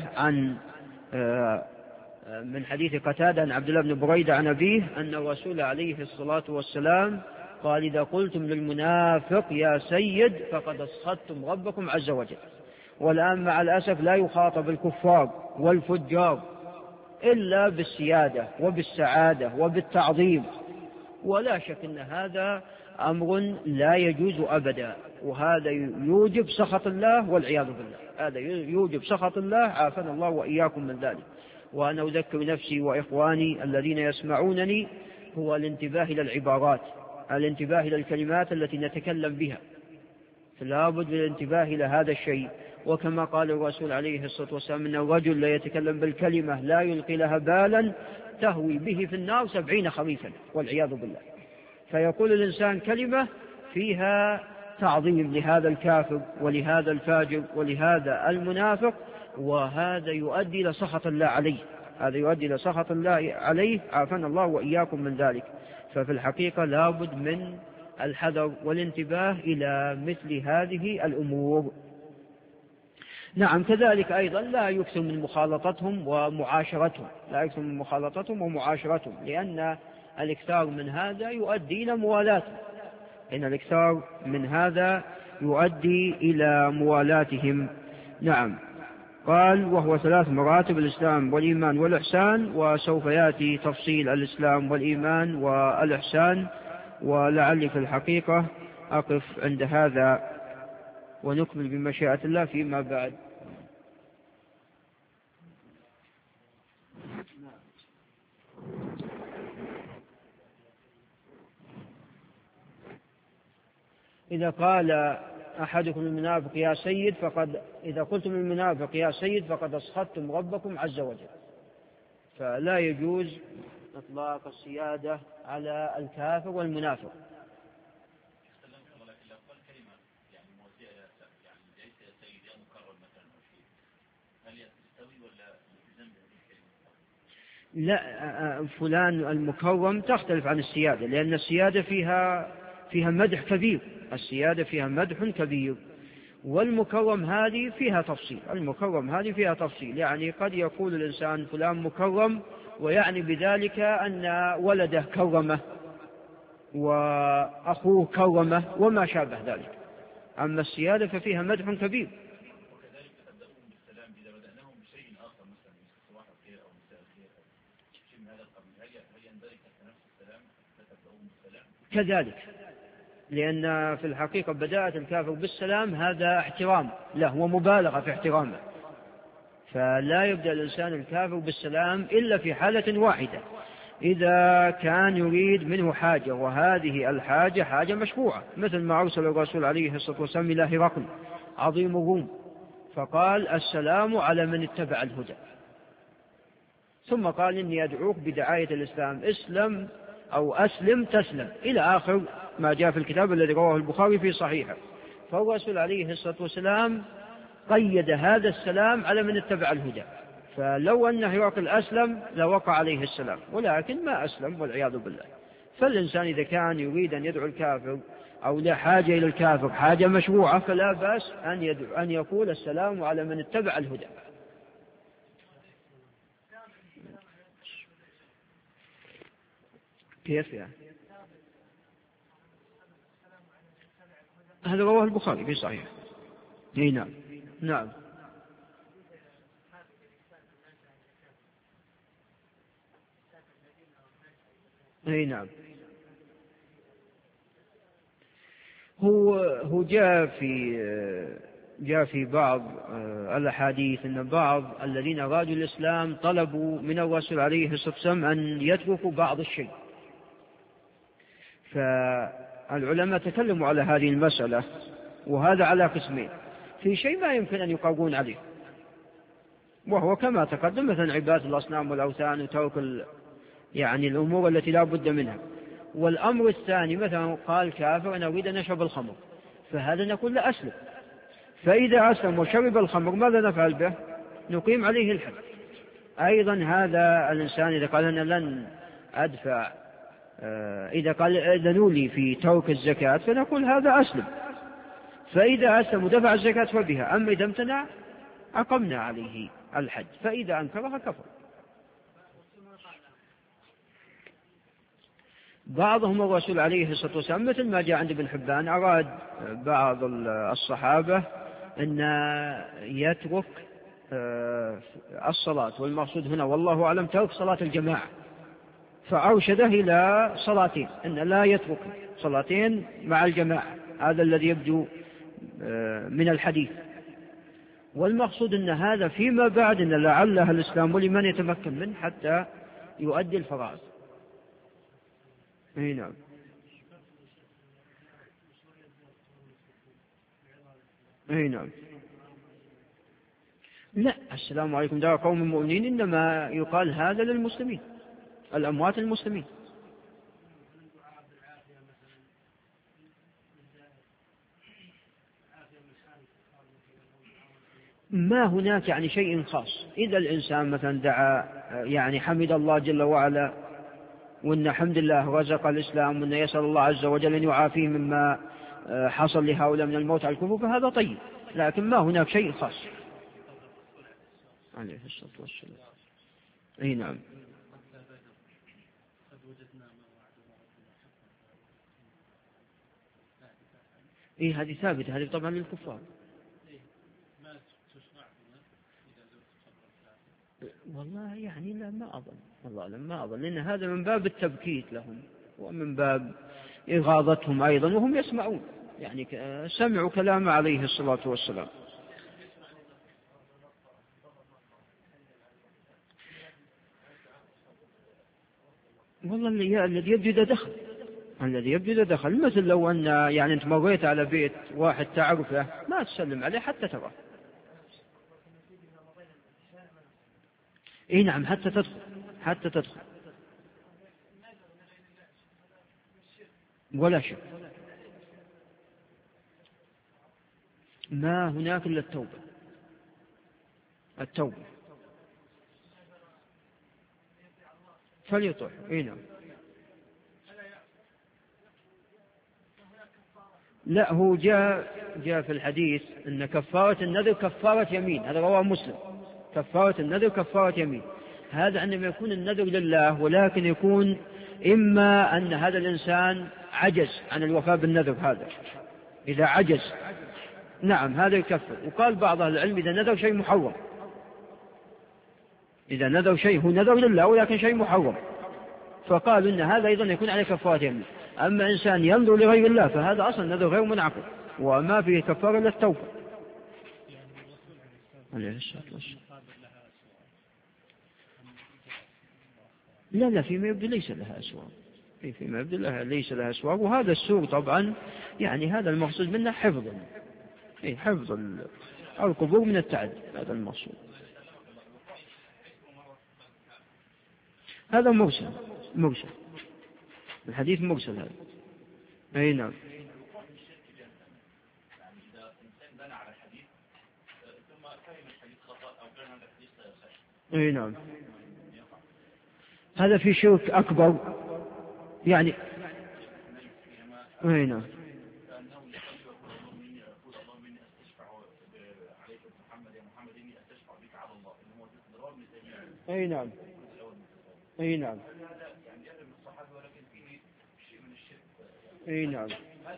Speaker 2: عن عبد الله بن بريدة عن أبيه أن الرسول عليه الصلاة والسلام قال إذا قلتم للمنافق يا سيد فقد أسخطتم ربكم عز وجل. والآن مع الأسف لا يخاطب الكفار والفجار إلا بالسيادة وبالسعادة وبالتعظيم. ولا شك أن هذا أمر لا يجوز أبدا، وهذا يوجب سخط الله والعياذ بالله. هذا يوجب سخط الله، عافانا الله وإياكم من ذلك. وأنا أذكر نفسي وإخواني الذين يسمعونني هو الانتباه إلى العبارات، الانتباه إلى الكلمات التي نتكلم بها، فلا بد من الانتباه إلى هذا الشيء. وكما قال الرسول عليه الصلاة والسلام إن الرجل لا يتكلم بالكلمة لا يلقي لها بالا تهوي به في النار 70 خريفا والعياذ بالله. فيقول الإنسان كلمة فيها تعظيم لهذا الكافر ولهذا الفاجر ولهذا المنافق، وهذا يؤدي إلى سخط الله عليه، هذا يؤدي إلى سخط الله عليه، عافانا الله وإياكم من ذلك. ففي الحقيقة لا بد من الحذر والانتباه إلى مثل هذه الأمور. نعم، كذلك أيضا لا يكثر من مخالطتهم ومعاشرتهم، لا يكثر من مخالطتهم ومعاشرتهم، لأن الإكثار من هذا يؤدي إلى موالاتهم، إن الإكثار من هذا يؤدي إلى موالاتهم. نعم. قال وهو 3 مراتب: الإسلام والإيمان والإحسان، وسوف يأتي تفصيل الإسلام والإيمان والإحسان، ولعلي في الحقيقة أقف عند هذا ونكمل بمشيئة الله فيما بعد. إذا قال أحدكم المنافق يا سيد إذا قلتم المنافق يا سيد فقد أسخطتم ربكم عز وجل. فلا يجوز إطلاق السيادة على الكافر والمنافق. لا، فلان المكرم تختلف عن السيادة، لأن السيادة فيها مدح كبير، السيادة فيها مدح كبير، والمكرم هذه فيها تفصيل، المكرم هذه فيها تفصيل. يعني قد يقول الإنسان فلان مكرم ويعني بذلك أن ولده كرمه وأخوه كرمه وما شابه ذلك. أما السيادة ففيها مدح كبير. كذلك، لأن في الحقيقة بداية الكافر بالسلام هذا احترام له ومبالغة في احترامه، فلا يبدأ الإنسان الكافر بالسلام إلا في حالة واحدة، إذا كان يريد منه حاجة، وهذه الحاجة حاجة مشروعة، مثل ما أرسل الرسول عليه الصلاة والسلام إلى هرقل عظيم الروم فقال السلام على من اتبع الهدى، ثم قال إني أدعوك بدعاية الإسلام، اسلم أو أسلم تسلم، إلى آخر ما جاء في الكتاب الذي رواه البخاري في صحيحه. فالرسول عليه الصلاة والسلام قيد هذا السلام على من اتبع الهدى، فلو أن هرقل أسلم لوقع عليه السلام، ولكن ما أسلم والعياذ بالله. فالإنسان إذا كان يريد أن يدعو الكافر أو لا حاجة إلى الكافر حاجة مشروعة فلا بأس أن يقول السلام على من اتبع الهدى. كيف يعني؟ هذا رواه البخاري في صحيح. نعم نعم. نعم. هو جاء في بعض الأحاديث أن بعض الذين أرادوا الإسلام طلبوا من الرسول عليه الصلاة والسلام أن يتركوا بعض الشيء، فالعلماء تكلموا على هذه المسألة، وهذا على قسمين: في شيء ما يمكن أن يقرون عليه، وهو كما تقدم مثلا عبادة الأصنام والأوثان وترك يعني الأمور التي لا بد منها. والأمر الثاني مثلا قال كافر أنا أريد أن أشرب الخمر، فهذا نقول لا أسلم، فإذا أسلم وشرب الخمر ماذا نفعل به؟ نقيم عليه الحد. أيضا هذا الإنسان إذا قال أنا لن أدفع، إذا قال إذنوا لي في ترك الزكاة فنقول هذا أسلم، فإذا أسلم ودفع الزكاة فبها، أما إذا امتنع أقمنا عليه الحد، فإذا أنكرها كفر. بعضهم الرسول عليه الصلاة والسلام مثل ما جاء عند ابن حبان أراد بعض الصحابة أن يترك الصلاة، والمقصود هنا والله أعلم ترك صلاة الجماعة، فأرشده إلى صلاتين، أن لا يترك صلاتين مع الجماعة، هذا الذي يبدو من الحديث. والمقصود أن هذا فيما بعد أن لعلها الإسلام لمن يتمكن منه حتى يؤدي الفرائض. نعم. نعم. لا، السلام عليكم دار قوم مؤمنين إنما يقال هذا للمسلمين، الأموات المسلمين. ما هناك يعني شيء خاص. إذا الإنسان مثلا دعا يعني حمد الله جل وعلا، وإن حمد الله رزق الإسلام، وإن يسأل الله عز وجل أن يعافيه مما حصل لهؤلاء من الموت على الكفر، فهذا طيب، لكن ما هناك شيء خاص. عليه الصلاة والسلام. أي نعم. إيه هذه ثابتة، هذه طبعا للكفار. والله يعني لا، ما أظن، والله ما أظن، لأن هذا من باب التبكيت لهم ومن باب إغاظتهم أيضا، وهم يسمعون، يعني سمعوا كلام عليه الصلاة والسلام. والله الذي يبدو إذا دخل، الذي يبدو إذا دخل، مثل لو أن يعني أنت مريت على بيت واحد تعرفه ما تسلم عليه حتى ترى. إيه نعم، حتى تدخل ولا شيء. ما هناك إلا التوبة فليطع. إيه نعم. لا، هو جاء في الحديث أن كفارة النذر كفارة يمين، هذا رواه مسلم. كفارة النذر كفارة يمين، هذا عندما يكون النذر لله، ولكن يكون إما أن هذا الإنسان عجز عن الوفاء بالنذر، هذا إذا عجز نعم هذا يكفر. وقال بعض أهل العلم إذا نذر شيء محرم، إذا نذر شيء هو نذر لله ولكن شيء محرم، فقالوا إن هذا أيضا يكون عليه كفارة يمين. أما إنسان ينذر لغير الله فهذا أصلا نذر غير منعقد، وما فيه كفارة إلا التوبة. عليه الصلاة والسلام. لا فيما يبدو ليس لها أسوار، فيما يبدو ليس لها أسوار. وهذا السور طبعا يعني هذا المقصود منه حفظ القبور من التعدي، هذا المقصود. هذا مرسل الحديث مرسل هذا. أي نعم. أي نعم. هذا في شرك أكبر يعني. أي نعم. أي نعم. أي نعم. أي نعم.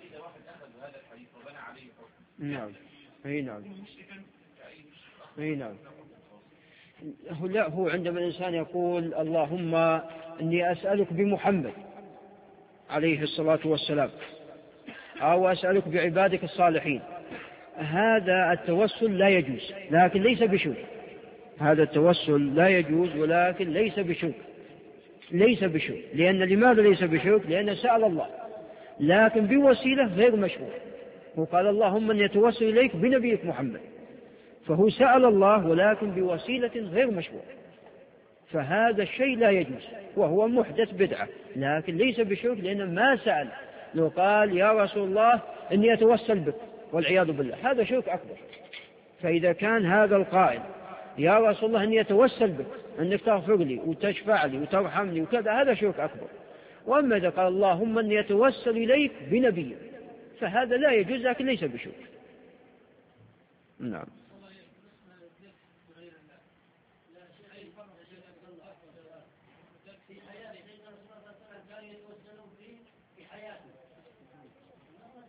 Speaker 2: نعم. أي نعم. أي نعم. لا، هو عندما الإنسان يقول اللهم إني أسألك بمحمد عليه الصلاة والسلام، أو أسألك بعبادك الصالحين، هذا التوسل لا يجوز لكن ليس بشرك. هذا التوسل لا يجوز ولكن ليس بشرك. لأن لماذا ليس بشرك؟ لأنه سأل الله لكن بوسيلة غير مشروع. هو قال اللهم أن يتوسل إليك بنبيك محمد، فهو سأل الله ولكن بوسيلة غير مشروع، فهذا الشيء لا يجوز وهو محدث بدعة، لكن ليس بشرك لأنه ما سأل. لو قال يا رسول الله إني أتوسل بك والعياذ بالله، هذا شرك أكبر. فإذا كان هذا القائل يا رسول الله إني أتوسل بك أنك تغفر لي وتشفع لي وترحمني وكذا، هذا شرك أكبر. وأما إذا قال اللهم أني أتوسل إليك بنبي، فهذا لا يجوز لكن ليس بشرك. نعم.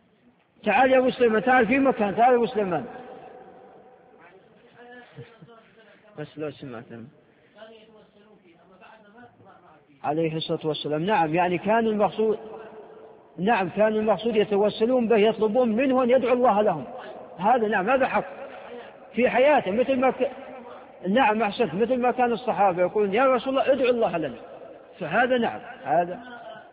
Speaker 2: تعال يا أبو سليمان، تعال في مكان، تعال يا أبو سليمان. بس لو سمعتم عليه الصلاة والسلام. نعم، يعني كان المقصود، نعم كان المقصود يتوسلون به، يطلبون منه أن يدعو الله لهم. هذا نعم، هذا حق في حياته، مثل ما نعم أحسنت، مثل ما كان الصحابة يقولون يا رسول الله ادعو الله لنا، فهذا نعم هذا.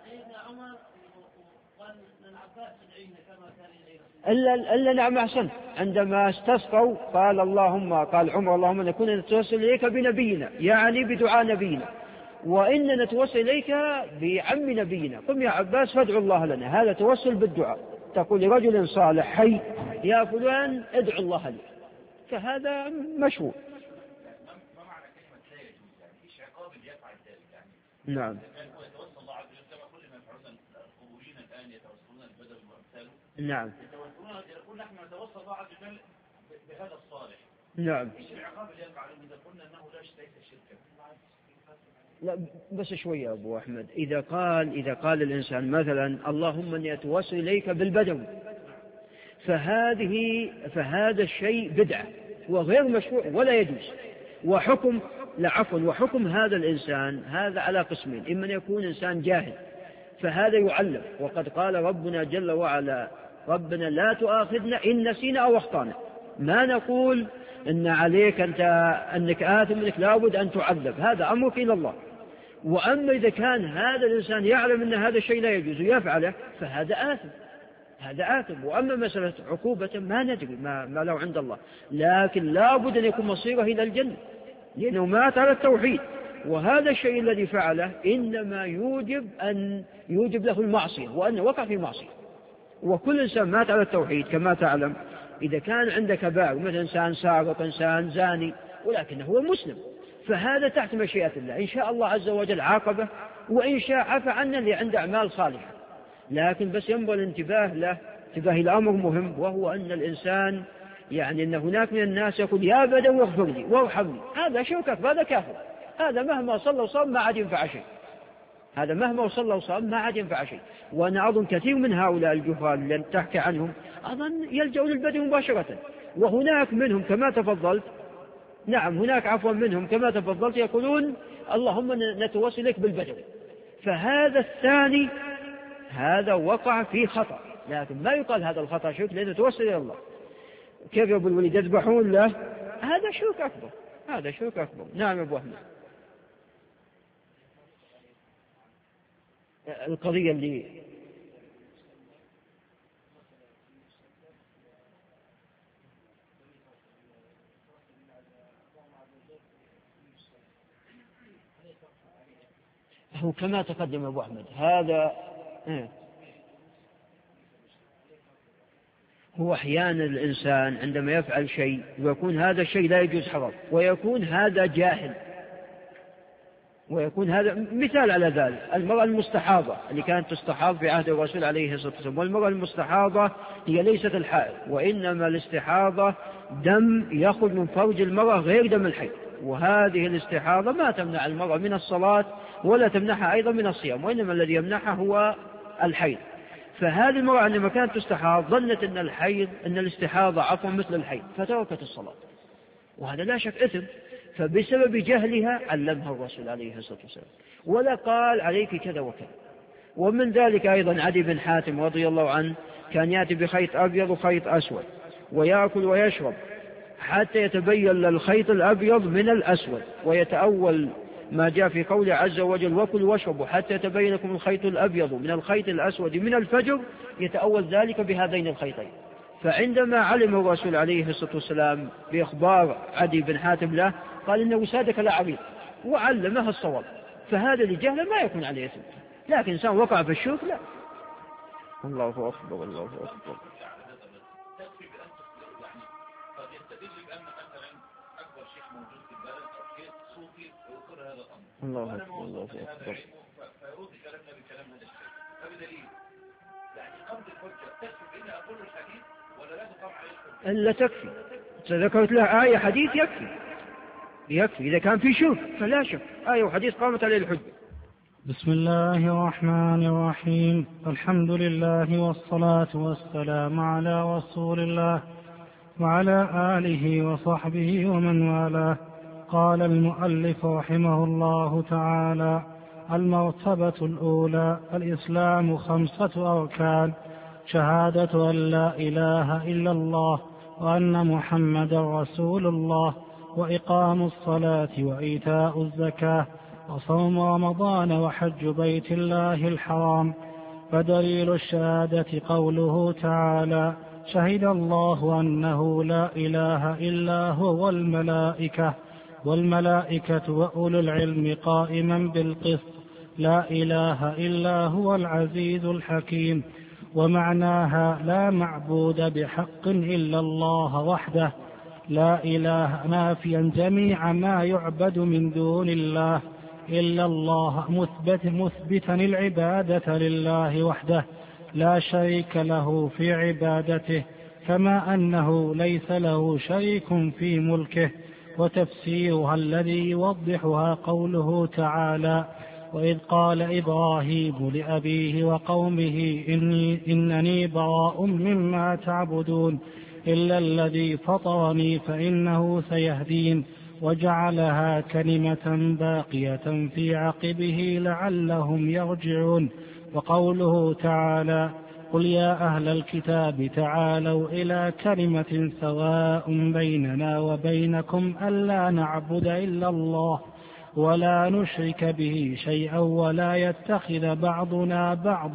Speaker 2: إلا نعم أحسنت، عندما استسقوا قال عمر اللهم نكون نتوسل إليك بنبينا، يعني بدعاء نبينا، وإن نتوسل إليك بعم نبينا، قم يا عباس فادعو الله لنا. هذا توسل بالدعاء، تقول لرجل صالح حي يا فلان ادعو الله لي، فهذا مشهور.
Speaker 4: ما معنى كلمة لا يجوز؟ يعني ايش عقاب اللي يفعل ذلك؟ يعني
Speaker 2: نعم
Speaker 4: يتوسل الله عز وجل كما كل ما يفعلون القبوريين الآن يتوسلون البدوي وأمثاله.
Speaker 2: نعم
Speaker 4: يقول نحن نتوسل الله عز وجل بهذا الصالح.
Speaker 2: نعم.
Speaker 4: ايش العقاب اللي يفعلون إذا قلنا أنه ليس شركا؟
Speaker 2: لا بس شوية أبو أحمد، إذا قال الإنسان مثلا اللهم أني أتوسل إليك بالبدو، فهذا الشيء بدعة وغير مشروع ولا يجوز. وحكم هذا الإنسان هذا على قسمين: إما أن يكون إنسان جاهل فهذا يعلم، وقد قال ربنا جل وعلا ربنا لا تؤاخذنا إن نسينا أو أخطأنا، ما نقول إن عليك أنك آثم أنك لابد أن تعذب، هذا أمرك إلى الله. وأما إذا كان هذا الإنسان يعلم أن هذا الشيء لا يجوز يفعله فهذا آثم. وأما مسألة عقوبة ما ندري ما له عند الله، لكن لابد أن يكون مصيره إلى الجنة لأنه مات على التوحيد، وهذا الشيء الذي فعله إنما يوجب له المعصية وأنه وقع في معصية. وكل إنسان مات على التوحيد كما تعلم إذا كان عنده كبائر مثل إنسان سارق إنسان زاني ولكنه هو مسلم، فهذا تحت مشيئة الله، إن شاء الله عز وجل عاقبه وإن شاء عفى عنه اللي عنده أعمال صالحة. لكن بس ينبغي الانتباه له انتباه الأمر مهم، وهو أن الإنسان يعني أن هناك من الناس يقول يا بدو اغفر لي وارحمني، هذا شرك أكبر، هذا كافر، هذا مهما صلى وصام ما عاد ينفع شيء، هذا مهما صلى وصام ما عاد ينفع شيء. وأنا أظن كثير من هؤلاء الجهال اللي تحكي عنهم أظن يلجأوا للبدو مباشرة، وهناك منهم كما تفضلت، نعم هناك عفوا منهم كما تفضلت يقولون اللهم نتوسل لك بالبدو، فهذا الثاني هذا وقع في خطأ، لكن ما يقال هذا الخطأ شرك لأنه توسل إلى الله. كيف يا أبو الوليد يذبحون له؟ هذا شرك أكبر، هذا شرك أكبر. نعم يا أبو أحمد. القضية اللي هو كما تقدم أبو أحمد هذا هو أحيانا الإنسان عندما يفعل شيء ويكون هذا الشيء لا يجوز حرام ويكون هذا جاهل، ويكون هذا مثال على ذلك المرأة المستحاضة اللي كانت تستحاض في عهد الرسول عليه الصلاة والسلام، والمرأة المستحاضة هي ليست الحائض، وإنما الاستحاضة دم يخرج من فرج المرأة غير دم الحيض، وهذه الاستحاضة ما تمنع المرأة من الصلاة ولا تمنعها أيضا من الصيام، وإنما الذي يمنعها هو الحيض. فهذه المرأة عندما كانت تستحاض ظنت أن الاستحاضة عفوا مثل الحيض فتركت الصلاة، وهذا لا شك إثم، فبسبب جهلها علمها الرسول عليه الصلاة والسلام ولا قال عليك كذا وكذا. ومن ذلك أيضا عدي بن حاتم رضي الله عنه كان يأتي بخيط أبيض وخيط أسود ويأكل ويشرب حتى يتبين الخيط الأبيض من الأسود، ويتأول ما جاء في قوله عز وجل وكل واشربوا حتى يتبين لكم الخيط الأبيض من الخيط الأسود من الفجر، يتأول ذلك بهذين الخيطين. فعندما علم الرسول عليه الصلاة والسلام بإخبار عدي بن حاتم له قال إنه سادك العريض وعلمها الصواب، فهذا لجهله ما يكون عليه إثم، لكن إنسان وقع في الشرك لا. الله أكبر الله أكبر. الله أكبر الله أكبر.
Speaker 4: فيرد كلامنا بكلام هذا الشيء، فبدليل يعني قمت الحجة تكفي بإني أقول الحديث ولا لا تقام عليه الحجة؟
Speaker 2: إلا تكفي، ذكرت له آية حديث يكفي إذا كان في شرك فلا شك، آية وحديث قامت عليه الحجة.
Speaker 3: بسم الله الرحمن الرحيم، الحمد لله والصلاة والسلام على رسول الله وعلى آله وصحبه ومن والاه. قال المؤلف رحمه الله تعالى: المرتبة الأولى: الإسلام 5 أركان: شهادة أن لا إله إلا الله وأن محمدا رسول الله، وإقام الصلاة وإيتاء الزكاة وصوم رمضان وحج بيت الله الحرام. فدليل الشهادة قوله تعالى: شهد الله أنه لا إله إلا هو والملائكة وأولو العلم قائما بالقسط، لا إله إلا هو العزيز الحكيم. ومعناها: لا معبود بحق إلا الله وحده، لا إله نافيا جميع ما يعبد من دون الله إلا الله، مثبتا العبادة لله وحده لا شريك له في عبادته، كما أنه ليس له شريك في ملكه. وتفسيرها الذي يوضحها قوله تعالى: وإذ قال إبراهيم لأبيه وقومه إنني براء مما تعبدون إلا الذي فطرني فإنه سيهدين، وجعلها كلمة باقية في عقبه لعلهم يرجعون. وقوله تعالى: قل يا أهل الكتاب تعالوا إلى كلمة سواء بيننا وبينكم ألا نعبد إلا الله ولا نشرك به شيئا ولا يتخذ بعضنا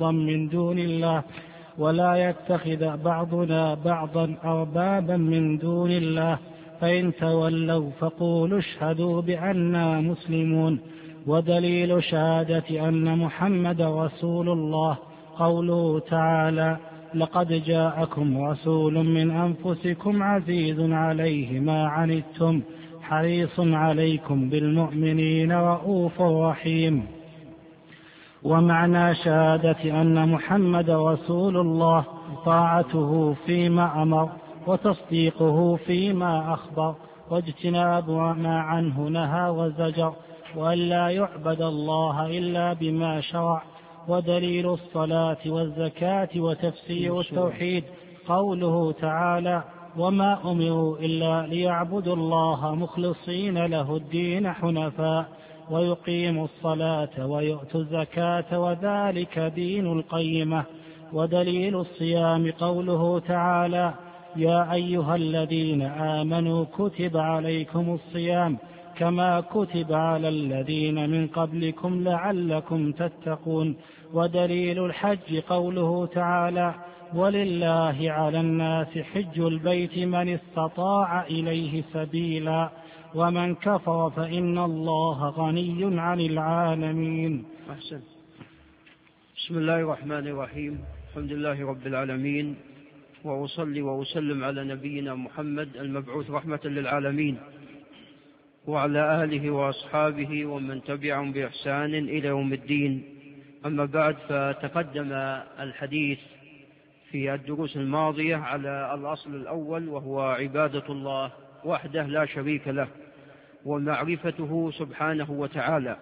Speaker 3: بعضا أربابا من دون الله، فإن تولوا فقولوا اشهدوا بأننا مسلمون. ودليل شهادة أن محمد رسول الله قوله تعالى: لقد جاءكم رسول من أنفسكم عزيز عليه ما عنتم حريص عليكم بالمؤمنين رؤوف رحيم. ومعنى شهادة أن محمد رسول الله طاعته فيما أمر وتصديقه فيما أخبر واجتناب ما عنه نهى وزجر، وأن لا يعبد الله إلا بما شرع. ودليل الصلاة والزكاة وتفسير التوحيد قوله تعالى: وما أمروا إلا ليعبدوا الله مخلصين له الدين حنفاء ويقيموا الصلاة ويؤتوا الزكاة وذلك دين القيمة. ودليل الصيام قوله تعالى: يا أيها الذين آمنوا كتب عليكم الصيام كما كتب على الذين من قبلكم لعلكم تتقون. ودليل الحج قوله تعالى: ولله على الناس حج البيت من استطاع إليه سبيلا ومن كفر فإن الله غني عن العالمين.
Speaker 2: أحسن. بسم الله الرحمن الرحيم. الحمد لله رب العالمين، وأصلي وأسلم على نبينا محمد المبعوث رحمة للعالمين، وعلى آله وأصحابه ومن تبعهم بإحسان إلى يوم الدين. أما بعد، فتقدم الحديث في الدروس الماضية على الأصل الأول، وهو عبادة الله وحده لا شريك له ومعرفته سبحانه وتعالى.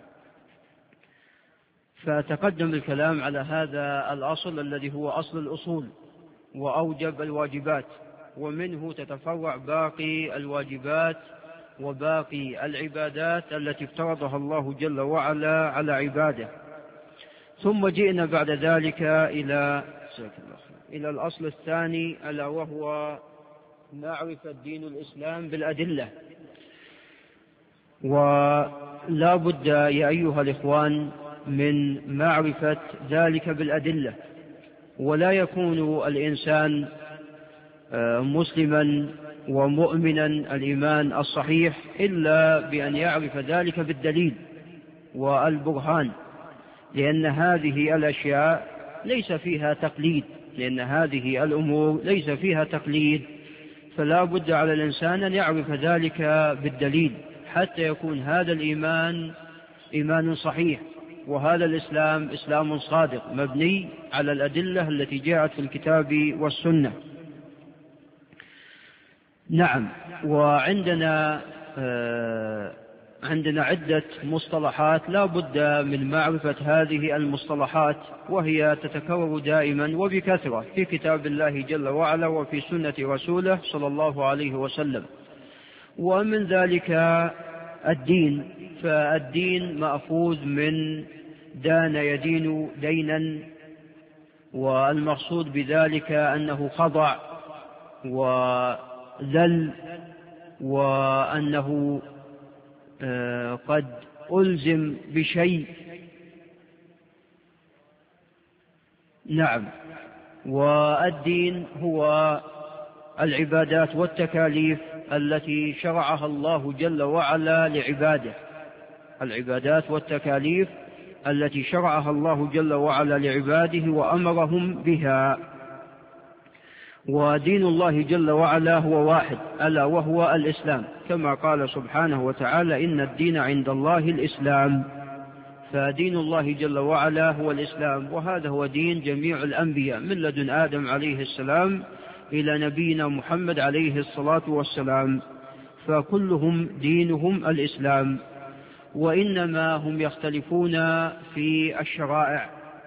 Speaker 2: فتقدم الكلام على هذا الأصل الذي هو أصل الأصول وأوجب الواجبات، ومنه تتفرع باقي الواجبات وباقي العبادات التي افترضها الله جل وعلا على عباده. ثم جئنا بعد ذلك إلى الأصل الثاني، ألا وهو معرفة دين الإسلام بالأدلة. ولا بد يا أيها الإخوان من معرفة ذلك بالأدلة، ولا يكون الإنسان مسلما ومؤمنا الإيمان الصحيح إلا بأن يعرف ذلك بالدليل والبرهان، لأن هذه الأشياء ليس فيها تقليد، لأن هذه الأمور ليس فيها تقليد، فلا بد على الإنسان أن يعرف ذلك بالدليل حتى يكون هذا الإيمان إيمان صحيح، وهذا الإسلام إسلام صادق مبني على الأدلة التي جاءت في الكتاب والسنة. نعم. وعندنا عدة مصطلحات لا بد من معرفة هذه المصطلحات، وهي تتكرر دائما وبكثرة في كتاب الله جل وعلا وفي سنة رسوله صلى الله عليه وسلم. ومن ذلك الدين، فالدين مأخوذ من دان يدين دينا، والمقصود بذلك أنه خضع وذل، وأنه قد ألزم بشيء. نعم. والدين هو العبادات والتكاليف التي شرعها الله جل وعلا لعباده، العبادات والتكاليف التي شرعها الله جل وعلا لعباده وأمرهم بها. ودين الله جل وعلا هو واحد، ألا وهو الإسلام، كما قال سبحانه وتعالى: إن الدين عند الله الإسلام. فدين الله جل وعلا هو الإسلام، وهذا هو دين جميع الأنبياء من لدن آدم عليه السلام إلى نبينا محمد عليه الصلاة والسلام، فكلهم دينهم الإسلام، وإنما هم يختلفون في الشرائع.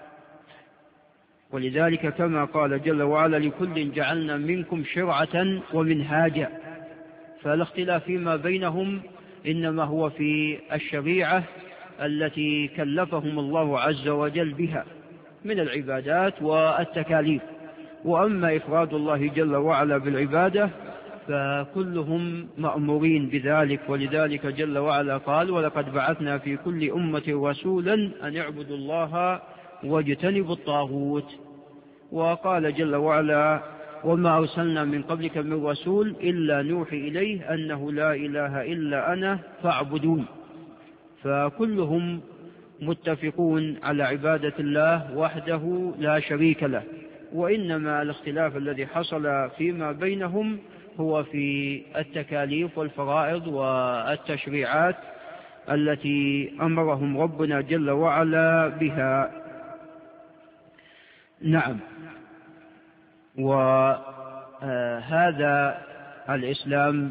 Speaker 2: ولذلك كما قال جل وعلا: لكل جعلنا منكم شرعة ومنهاجا. فالاختلاف فيما بينهم إنما هو في الشريعة التي كلفهم الله عز وجل بها من العبادات والتكاليف. وأما إفراد الله جل وعلا بالعبادة فكلهم مأمورين بذلك، ولذلك جل وعلا قال: ولقد بعثنا في كل أمة رسولا أن اعبدوا الله واجتنبوا الطاغوت. وقال جل وعلا: وما أرسلنا من قبلك من رسول إلا نوحي إليه أنه لا إله إلا أنا فاعبدون. فكلهم متفقون على عبادة الله وحده لا شريك له، وإنما الاختلاف الذي حصل فيما بينهم هو في التكاليف والفرائض والتشريعات التي أمرهم ربنا جل وعلا بها. نعم. وهذا الإسلام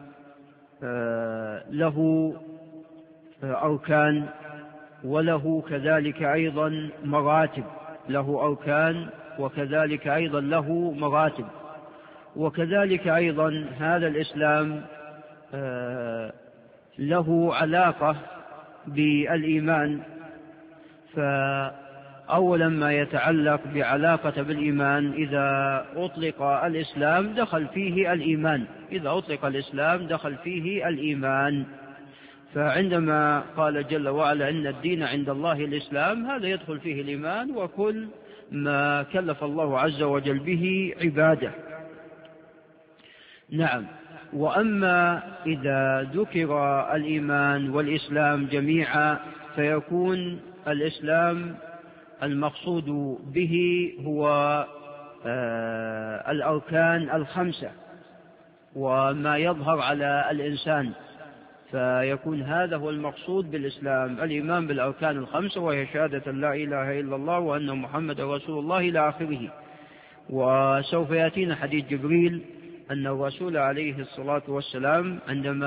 Speaker 2: له أركان، وله كذلك أيضا مراتب، له أركان وكذلك أيضا له مراتب. وكذلك أيضا هذا الإسلام له علاقة بالإيمان. فأولا ما يتعلق بعلاقة بالإيمان، إذا أطلق الإسلام دخل فيه الإيمان، إذا أطلق الإسلام دخل فيه الإيمان. فعندما قال جل وعلا: إن الدين عند الله الإسلام، هذا يدخل فيه الإيمان وكل ما كلف الله عز وجل به عباده. نعم. وأما إذا ذكر الإيمان والإسلام جميعا فيكون الإسلام المقصود به هو الأركان الخمسة وما يظهر على الإنسان، فيكون هذا هو المقصود بالإسلام: الإيمان بالأركان الخمسة، وهي شهادة لا إله إلا الله وأن محمد رسول الله إلى آخره. وسوف يأتينا حديث جبريل أن الرسول عليه الصلاة والسلام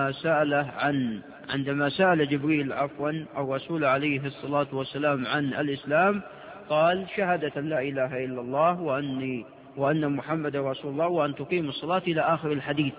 Speaker 2: عندما سأل جبريل الرسول عليه الصلاة والسلام عن الإسلام قال: شهادة لا إله إلا الله وأن محمد رسول الله وأن تقيم الصلاة إلى آخر الحديث.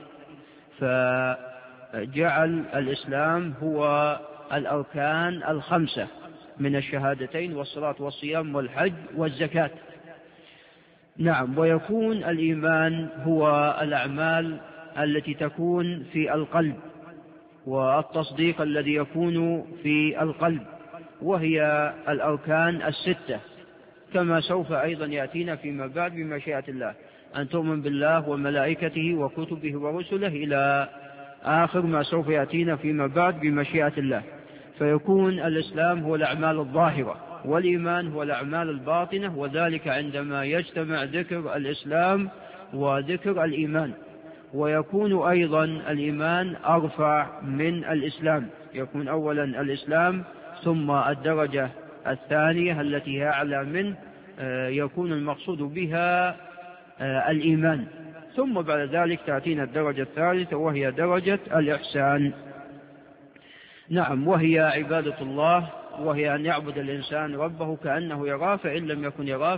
Speaker 2: فجعل الإسلام هو الأركان الخمسة من الشهادتين والصلاة والصيام والحج والزكاة. نعم. ويكون الإيمان هو الأعمال التي تكون في القلب والتصديق الذي يكون في القلب، وهي الأركان الستة، كما سوف أيضا يأتينا فيما بعد بمشيئة الله: أن تؤمن بالله وملائكته وكتبه ورسله إلى آخر ما سوف يأتينا فيما بعد بمشيئة الله. فيكون الإسلام هو الأعمال الظاهرة، والإيمان هو الأعمال الباطنة، وذلك عندما يجتمع ذكر الإسلام وذكر الإيمان. ويكون أيضا الإيمان أرفع من الإسلام، يكون أولا الإسلام ثم الدرجة الثانية التي هي أعلى منه يكون المقصود بها الإيمان، ثم بعد ذلك تأتينا الدرجة الثالثة وهي درجة الإحسان. نعم. وهي عبادة الله، وهي أن يعبد الإنسان ربه كأنه يراه، فإن لم يكن يراه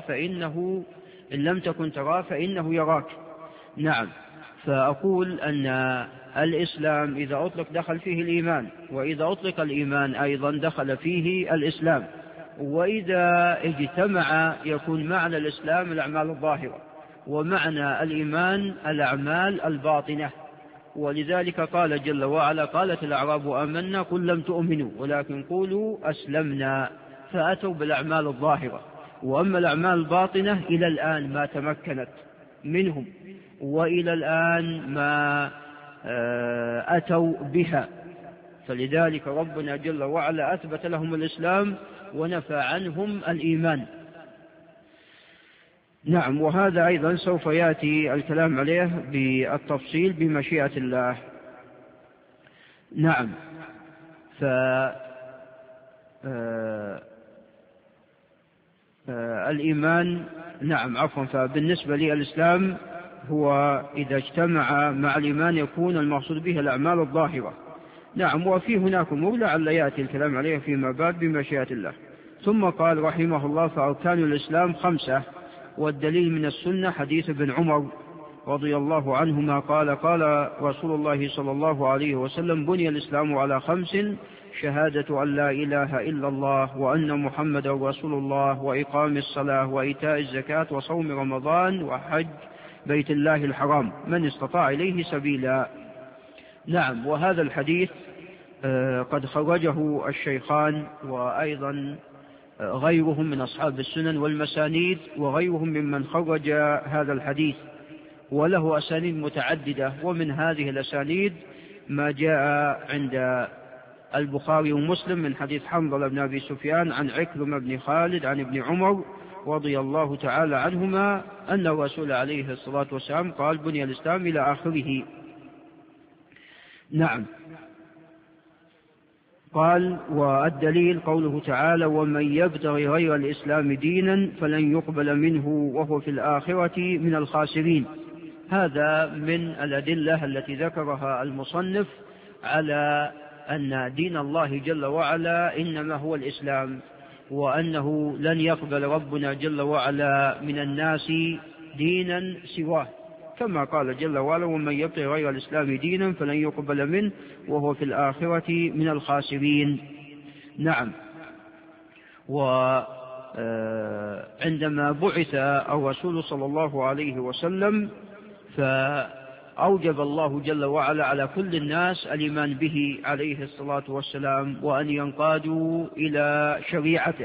Speaker 2: إن لم تكن تراه فإنه يراك. نعم. فأقول أن الإسلام إذا أطلق دخل فيه الإيمان، وإذا أطلق الإيمان أيضا دخل فيه الإسلام، وإذا اجتمع يكون معنى الإسلام الأعمال الظاهرة، ومعنى الإيمان الأعمال الباطنة. ولذلك قال جل وعلا: قالت الأعراب آمنا قل لم تؤمنوا ولكن قولوا أسلمنا، فأتوا بالأعمال الظاهرة. وأما الأعمال الباطنة إلى الآن ما تمكنت منهم، وإلى الآن ما أتوا بها، فلذلك ربنا جل وعلا أثبت لهم الإسلام ونفى عنهم الإيمان. نعم، وهذا أيضا سوف يأتي الكلام عليه بالتفصيل بمشيئة الله. نعم، الإيمان فبالنسبة للإسلام هو إذا اجتمع مع الإيمان يكون المقصود به الأعمال الظاهرة. نعم، وفي هناك أمور لعل يأتي الكلام عليها فيما بعد بمشيئة الله. ثم قال رحمه الله: فأركان الإسلام 5، والدليل من السنة حديث ابن عمر رضي الله عنهما قال: قال رسول الله صلى الله عليه وسلم: بني الإسلام على 5: شهادة أن لا إله إلا الله وأن محمد رسول الله وإقام الصلاة وإيتاء الزكاة وصوم رمضان وحج بيت الله الحرام من استطاع إليه سبيلا. نعم، وهذا الحديث قد خرجه الشيخان وأيضا غيرهم من أصحاب السنن والمسانيد، وغيرهم ممن خرج هذا الحديث، وله أسانيد متعددة. ومن هذه الأسانيد ما جاء عند البخاري ومسلم من حديث حنظلة بن أبي سفيان عن عكرمة بن خالد عن ابن عمر رضي الله تعالى عنهما أن الرسول عليه الصلاة والسلام قال: بني الإسلام إلى آخره. نعم، قال: والدليل قوله تعالى: ومن يبتغي غير الإسلام دينا فلن يقبل منه وهو في الآخرة من الخاسرين. هذا من الأدلة التي ذكرها المصنف على أن دين الله جل وعلا إنما هو الإسلام، وأنه لن يقبل ربنا جل وعلا من الناس دينا سواه، كما قال جل وعلا: ومن يبتغي غير الإسلام دينا فلن يقبل منه وهو في الآخرة من الخاسرين. نعم، وعندما بعث الرسول صلى الله عليه وسلم فأوجب الله جل وعلا على كل الناس الإيمان به عليه الصلاة والسلام، وأن ينقادوا إلى شريعته،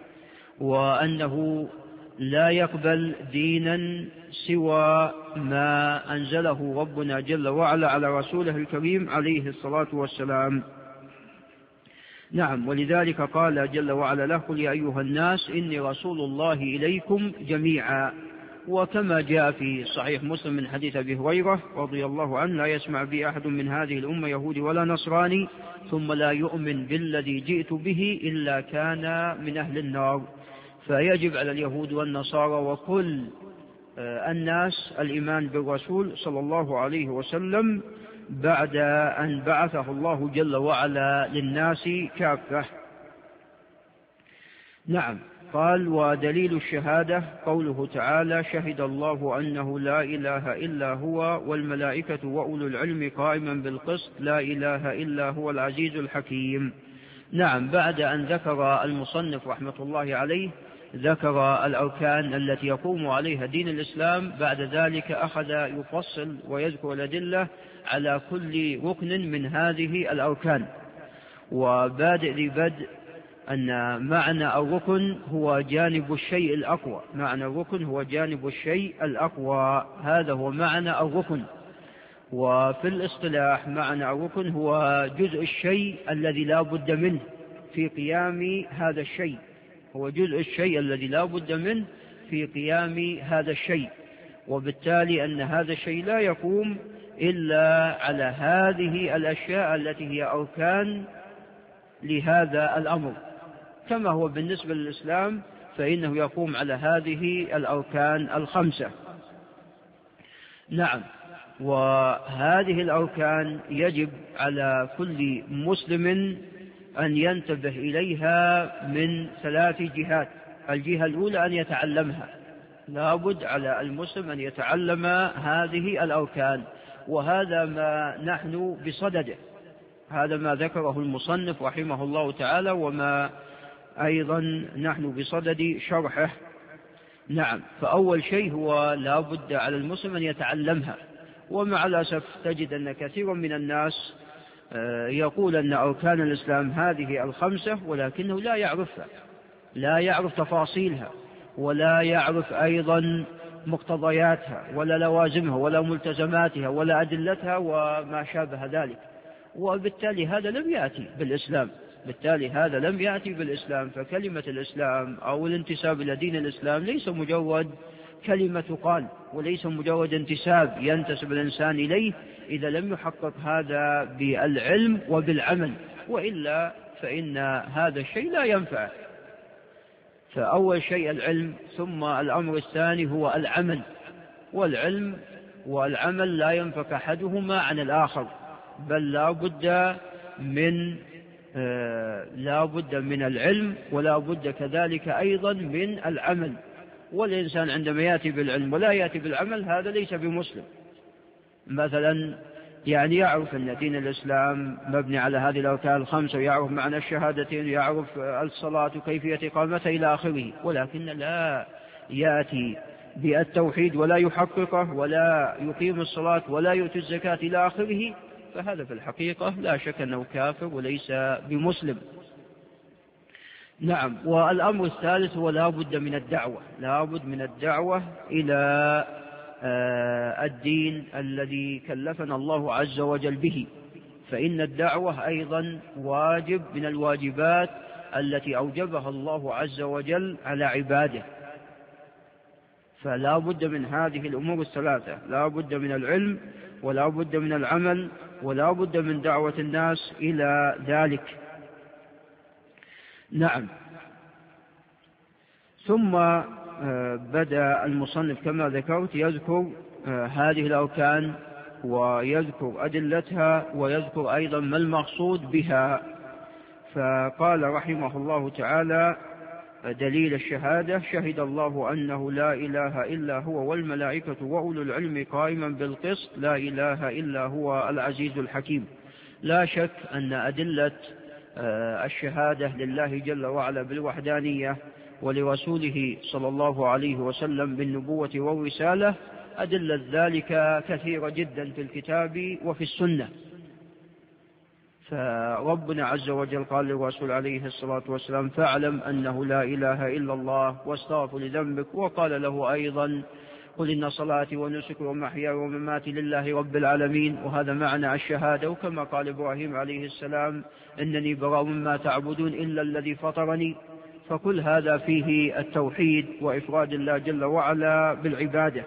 Speaker 2: وأنه لا يقبل دينا سوى ما أنزله ربنا جل وعلا على رسوله الكريم عليه الصلاة والسلام. نعم، ولذلك قال جل وعلا له: قل يا أيها الناس إني رسول الله إليكم جميعا. وكما جاء في صحيح مسلم من حديث أبي هريرة رضي الله عنه: لا يسمع بي أحد من هذه الأمة يهودي ولا نصراني ثم لا يؤمن بالذي جئت به إلا كان من أهل النار. فيجب على اليهود والنصارى وكل الناس الإيمان بالرسول صلى الله عليه وسلم بعد أن بعثه الله جل وعلا للناس كافة. نعم، قال: ودليل الشهادة قوله تعالى: شهد الله أنه لا إله إلا هو والملائكة وأولو العلم قائما بالقسط لا إله إلا هو العزيز الحكيم. نعم، بعد أن ذكر المصنف رحمة الله عليه ذكر الأركان التي يقوم عليها دين الإسلام، بعد ذلك أخذ يفصل ويذكر الأدلة على كل ركن من هذه الأركان. وبادئ لبدء أن معنى الركن هو جانب الشيء الأقوى، معنى الركن هو جانب الشيء الأقوى، هذا هو معنى الركن. وفي الاصطلاح معنى الركن هو جزء الشيء الذي لا بد منه في قيام هذا الشيء، هو جزء الشيء الذي لا بد منه في قيام هذا الشيء، وبالتالي أن هذا الشيء لا يقوم إلا على هذه الأشياء التي هي أركان لهذا الأمر. كما هو بالنسبة للإسلام فإنه يقوم على هذه الأركان الخمسة. نعم، وهذه الأركان يجب على كل مسلم أن ينتبه إليها من 3 جهات. الجهة الأولى أن يتعلمها، لابد على المسلم أن يتعلم هذه الأركان، وهذا ما نحن بصدده، هذا ما ذكره المصنف رحمه الله تعالى، وما أيضا نحن بصدد شرحه. نعم، فأول شيء هو لا بد على المسلم أن يتعلمها، ومع الأسف تجد أن كثير من الناس يقول أن أركان الإسلام هذه الخمسة، ولكنه لا يعرفها، لا يعرف تفاصيلها، ولا يعرف أيضا مقتضياتها ولا لوازمها ولا ملتزماتها ولا أدلتها وما شابه ذلك، وبالتالي هذا لم يأتي بالإسلام، فكلمة الإسلام أو الانتساب إلى دين الإسلام ليس مجرد كلمة تقال، وليس مجرد انتساب ينتسب الإنسان إليه إذا لم يحقق هذا بالعلم وبالعمل، وإلا فإن هذا الشيء لا ينفع. فأول شيء العلم، ثم الأمر الثاني هو العمل، والعلم والعمل لا ينفك أحدهما عن الآخر، بل لا بد من العلم ولا بد كذلك أيضا من العمل. والإنسان عندما يأتي بالعلم ولا يأتي بالعمل هذا ليس بمسلم. مثلا يعني يعرف أن دين الإسلام مبني على هذه الأركان الخمسة، ويعرف معنى الشهادتين، ويعرف الصلاة وكيفية إقامتها إلى آخره، ولكن لا يأتي بالتوحيد ولا يحققه ولا يقيم الصلاة ولا يؤتي الزكاة إلى آخره، فهذا في الحقيقة لا شك أنه كافر وليس بمسلم. نعم، والأمر الثالث هو لا بد من الدعوة إلى الدين الذي كلفنا الله عز وجل به، فإن الدعوة أيضا واجب من الواجبات التي أوجبها الله عز وجل على عباده. فلا بد من هذه الأمور الثلاثة، لا بد من العلم ولا بد من العمل ولا بد من دعوة الناس إلى ذلك. نعم، ثم بدأ المصنف كما ذكرت يذكر هذه الأركان ويذكر أدلتها ويذكر أيضا ما المقصود بها. فقال رحمه الله تعالى: دليل الشهادة: شهد الله أنه لا إله إلا هو والملائكة وأولو العلم قائما بالقسط لا إله إلا هو العزيز الحكيم. لا شك أن أدلة الشهادة لله جل وعلا بالوحدانية ولرسوله صلى الله عليه وسلم بالنبوة والرسالة أدلة ذلك كثيرة جدا في الكتاب وفي السنة. فربنا عز وجل قال للرسول عليه الصلاة والسلام: فاعلم أنه لا إله إلا الله واستغفر لذنبك. وقال له أيضا: قل إن صلاتي ونسكي ومحياي ومماتي لله رب العالمين. وهذا معنى الشهادة. وكما قال إبراهيم عليه السلام: إنني براء مما تعبدون إلا الذي فطرني. فكل هذا فيه التوحيد وإفراد الله جل وعلا بالعبادة.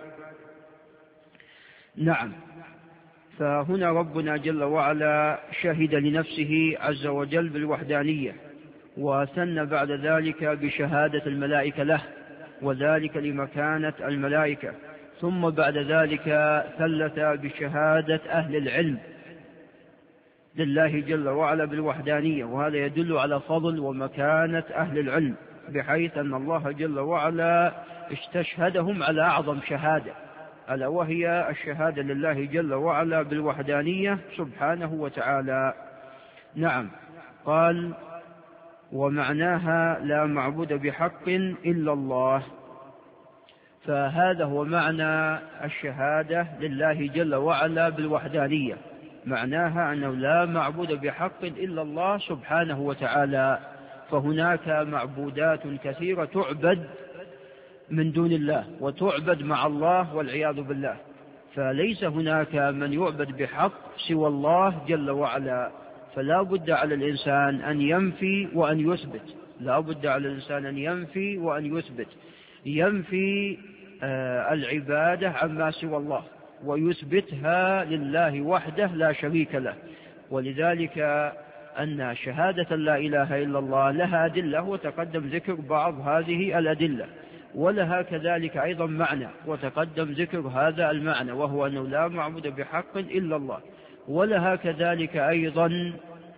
Speaker 2: نعم، فهنا ربنا جل وعلا شهد لنفسه عز وجل بالوحدانية، وثنى بعد ذلك بشهادة الملائكة له، وذلك لمكانة الملائكة. ثم بعد ذلك ثلث بشهادة أهل العلم لله جل وعلا بالوحدانية، وهذا يدل على فضل ومكانة أهل العلم، بحيث أن الله جل وعلا استشهدهم على أعظم شهادة، ألا وهي الشهادة لله جل وعلا بالوحدانية سبحانه وتعالى. نعم، قال: ومعناها لا معبود بحق إلا الله. فهذا هو معنى الشهادة لله جل وعلا بالوحدانية، معناها أنه لا معبود بحق إلا الله سبحانه وتعالى. فهناك معبودات كثيرة تعبد من دون الله وتعبد مع الله والعياذ بالله، فليس هناك من يعبد بحق سوى الله جل وعلا. فلا بد على الإنسان أن ينفي وأن يثبت، لا بد على الإنسان أن ينفي وأن يثبت، ينفي العبادة عما سوى الله ويثبتها لله وحده لا شريك له. ولذلك أن شهادة لا إله إلا الله لها أدلة، وتقدم ذكر بعض هذه الأدلة، ولها كذلك أيضا معنى، وتقدم ذكر هذا المعنى، وهو أنه لا معبود بحق إلا الله. ولها كذلك أيضا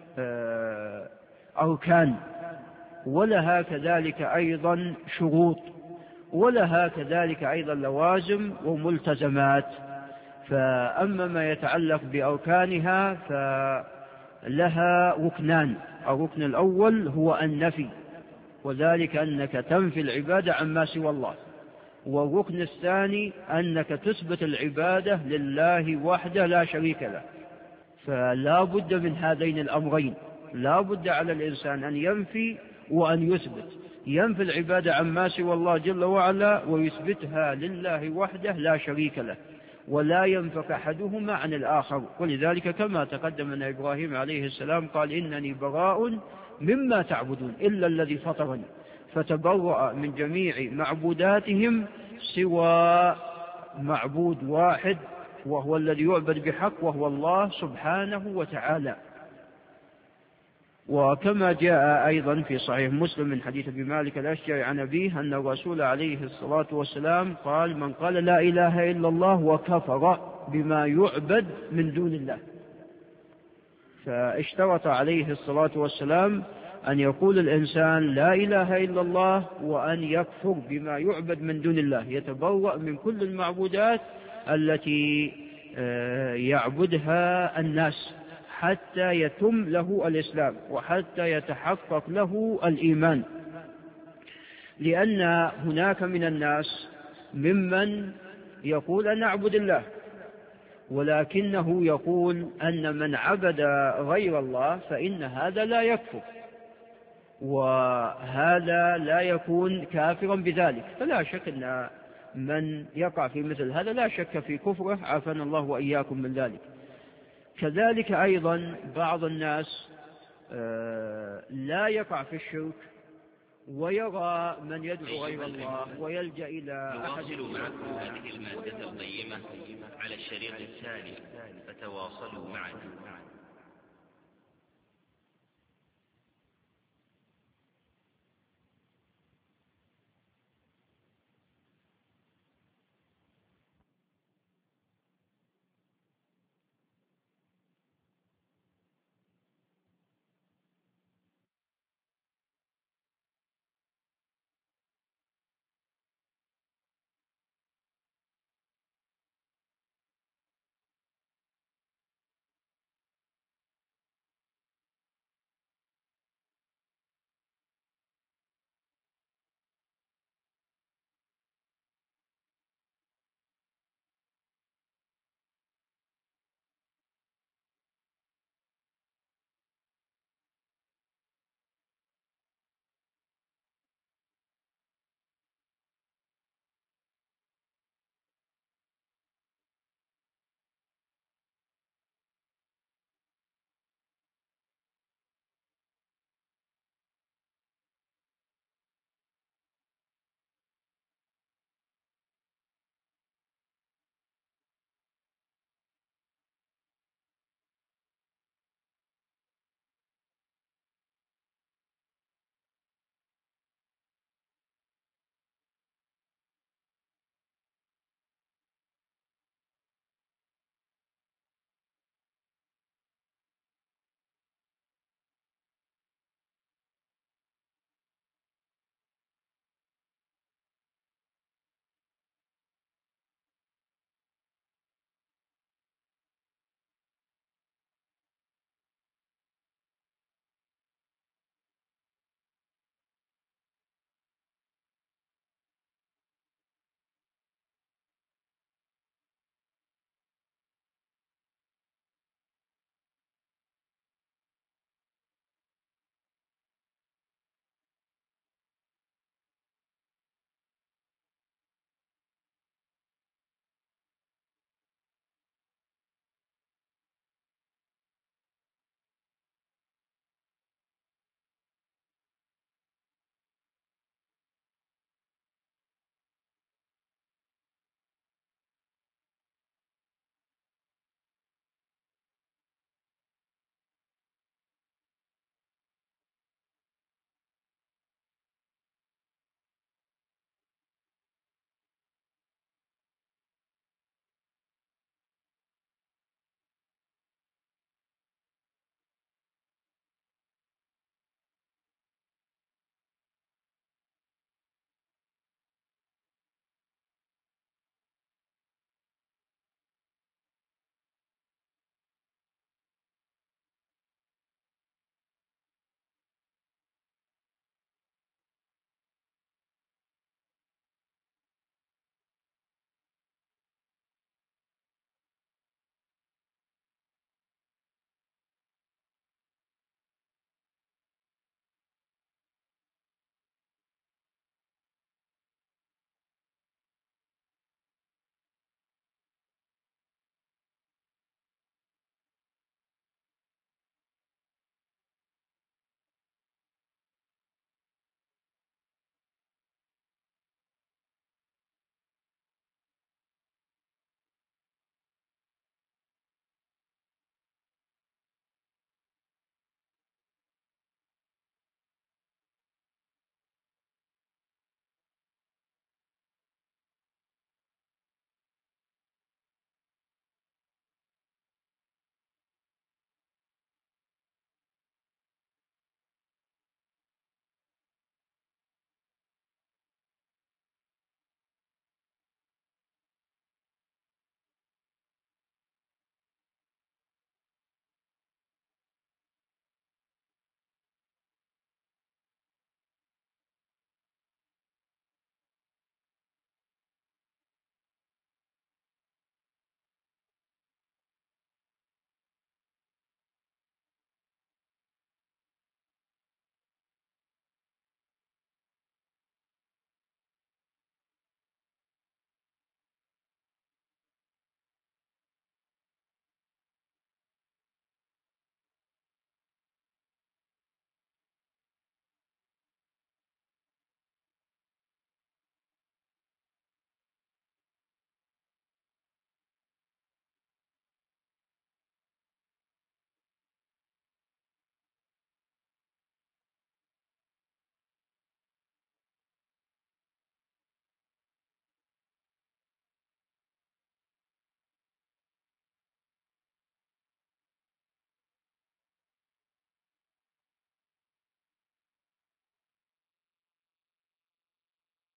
Speaker 2: أركان، ولها كذلك أيضا شروط، ولها كذلك أيضا لوازم وملتزمات. فأما ما يتعلق بأركانها فلها ركنان. الركن الأول هو النفي، وذلك أنك تنفي العبادة عما سوى الله. والركن الثاني أنك تثبت العبادة لله وحده لا شريك له. فلا بد من هذين الأمرين، لا بد على الإنسان أن ينفي وأن يثبت، ينفي العبادة عما سوى الله جل وعلا ويثبتها لله وحده لا شريك له، ولا ينفك أحدهما عن الآخر. ولذلك كما تقدم أن إبراهيم عليه السلام قال إنني براء مما تعبدون إلا الذي فطرني، فتبرأ من جميع معبوداتهم سوى معبود واحد وهو الذي يعبد بحق وهو الله سبحانه وتعالى. وكما جاء أيضا في صحيح مسلم من حديث أبي مالك الأشجعي عن أبيه أن الرسول عليه الصلاة والسلام قال من قال لا إله إلا الله وكفر بما يعبد من دون الله. فاشترط عليه الصلاة والسلام أن يقول الإنسان لا إله إلا الله وأن يكفر بما يعبد من دون الله، يتبرأ من كل المعبودات التي يعبدها الناس حتى يتم له الإسلام وحتى يتحقق له الإيمان. لأن هناك من الناس ممن يقول أن أعبد الله، ولكنه يقول أن من عبد غير الله فإن هذا لا يكفر، وهذا لا يكون كافرا بذلك. فلا شك أن من يقع في مثل هذا لا شك في كفره، عافانا الله وإياكم من ذلك. كذلك أيضا بعض الناس لا يقع في الشرك ويرى من يدعو غير الله ويلجأ إلى أحد.
Speaker 1: نواصل معكم هذه المادة القيمة على الشريط التالي، فتواصلوا معنا.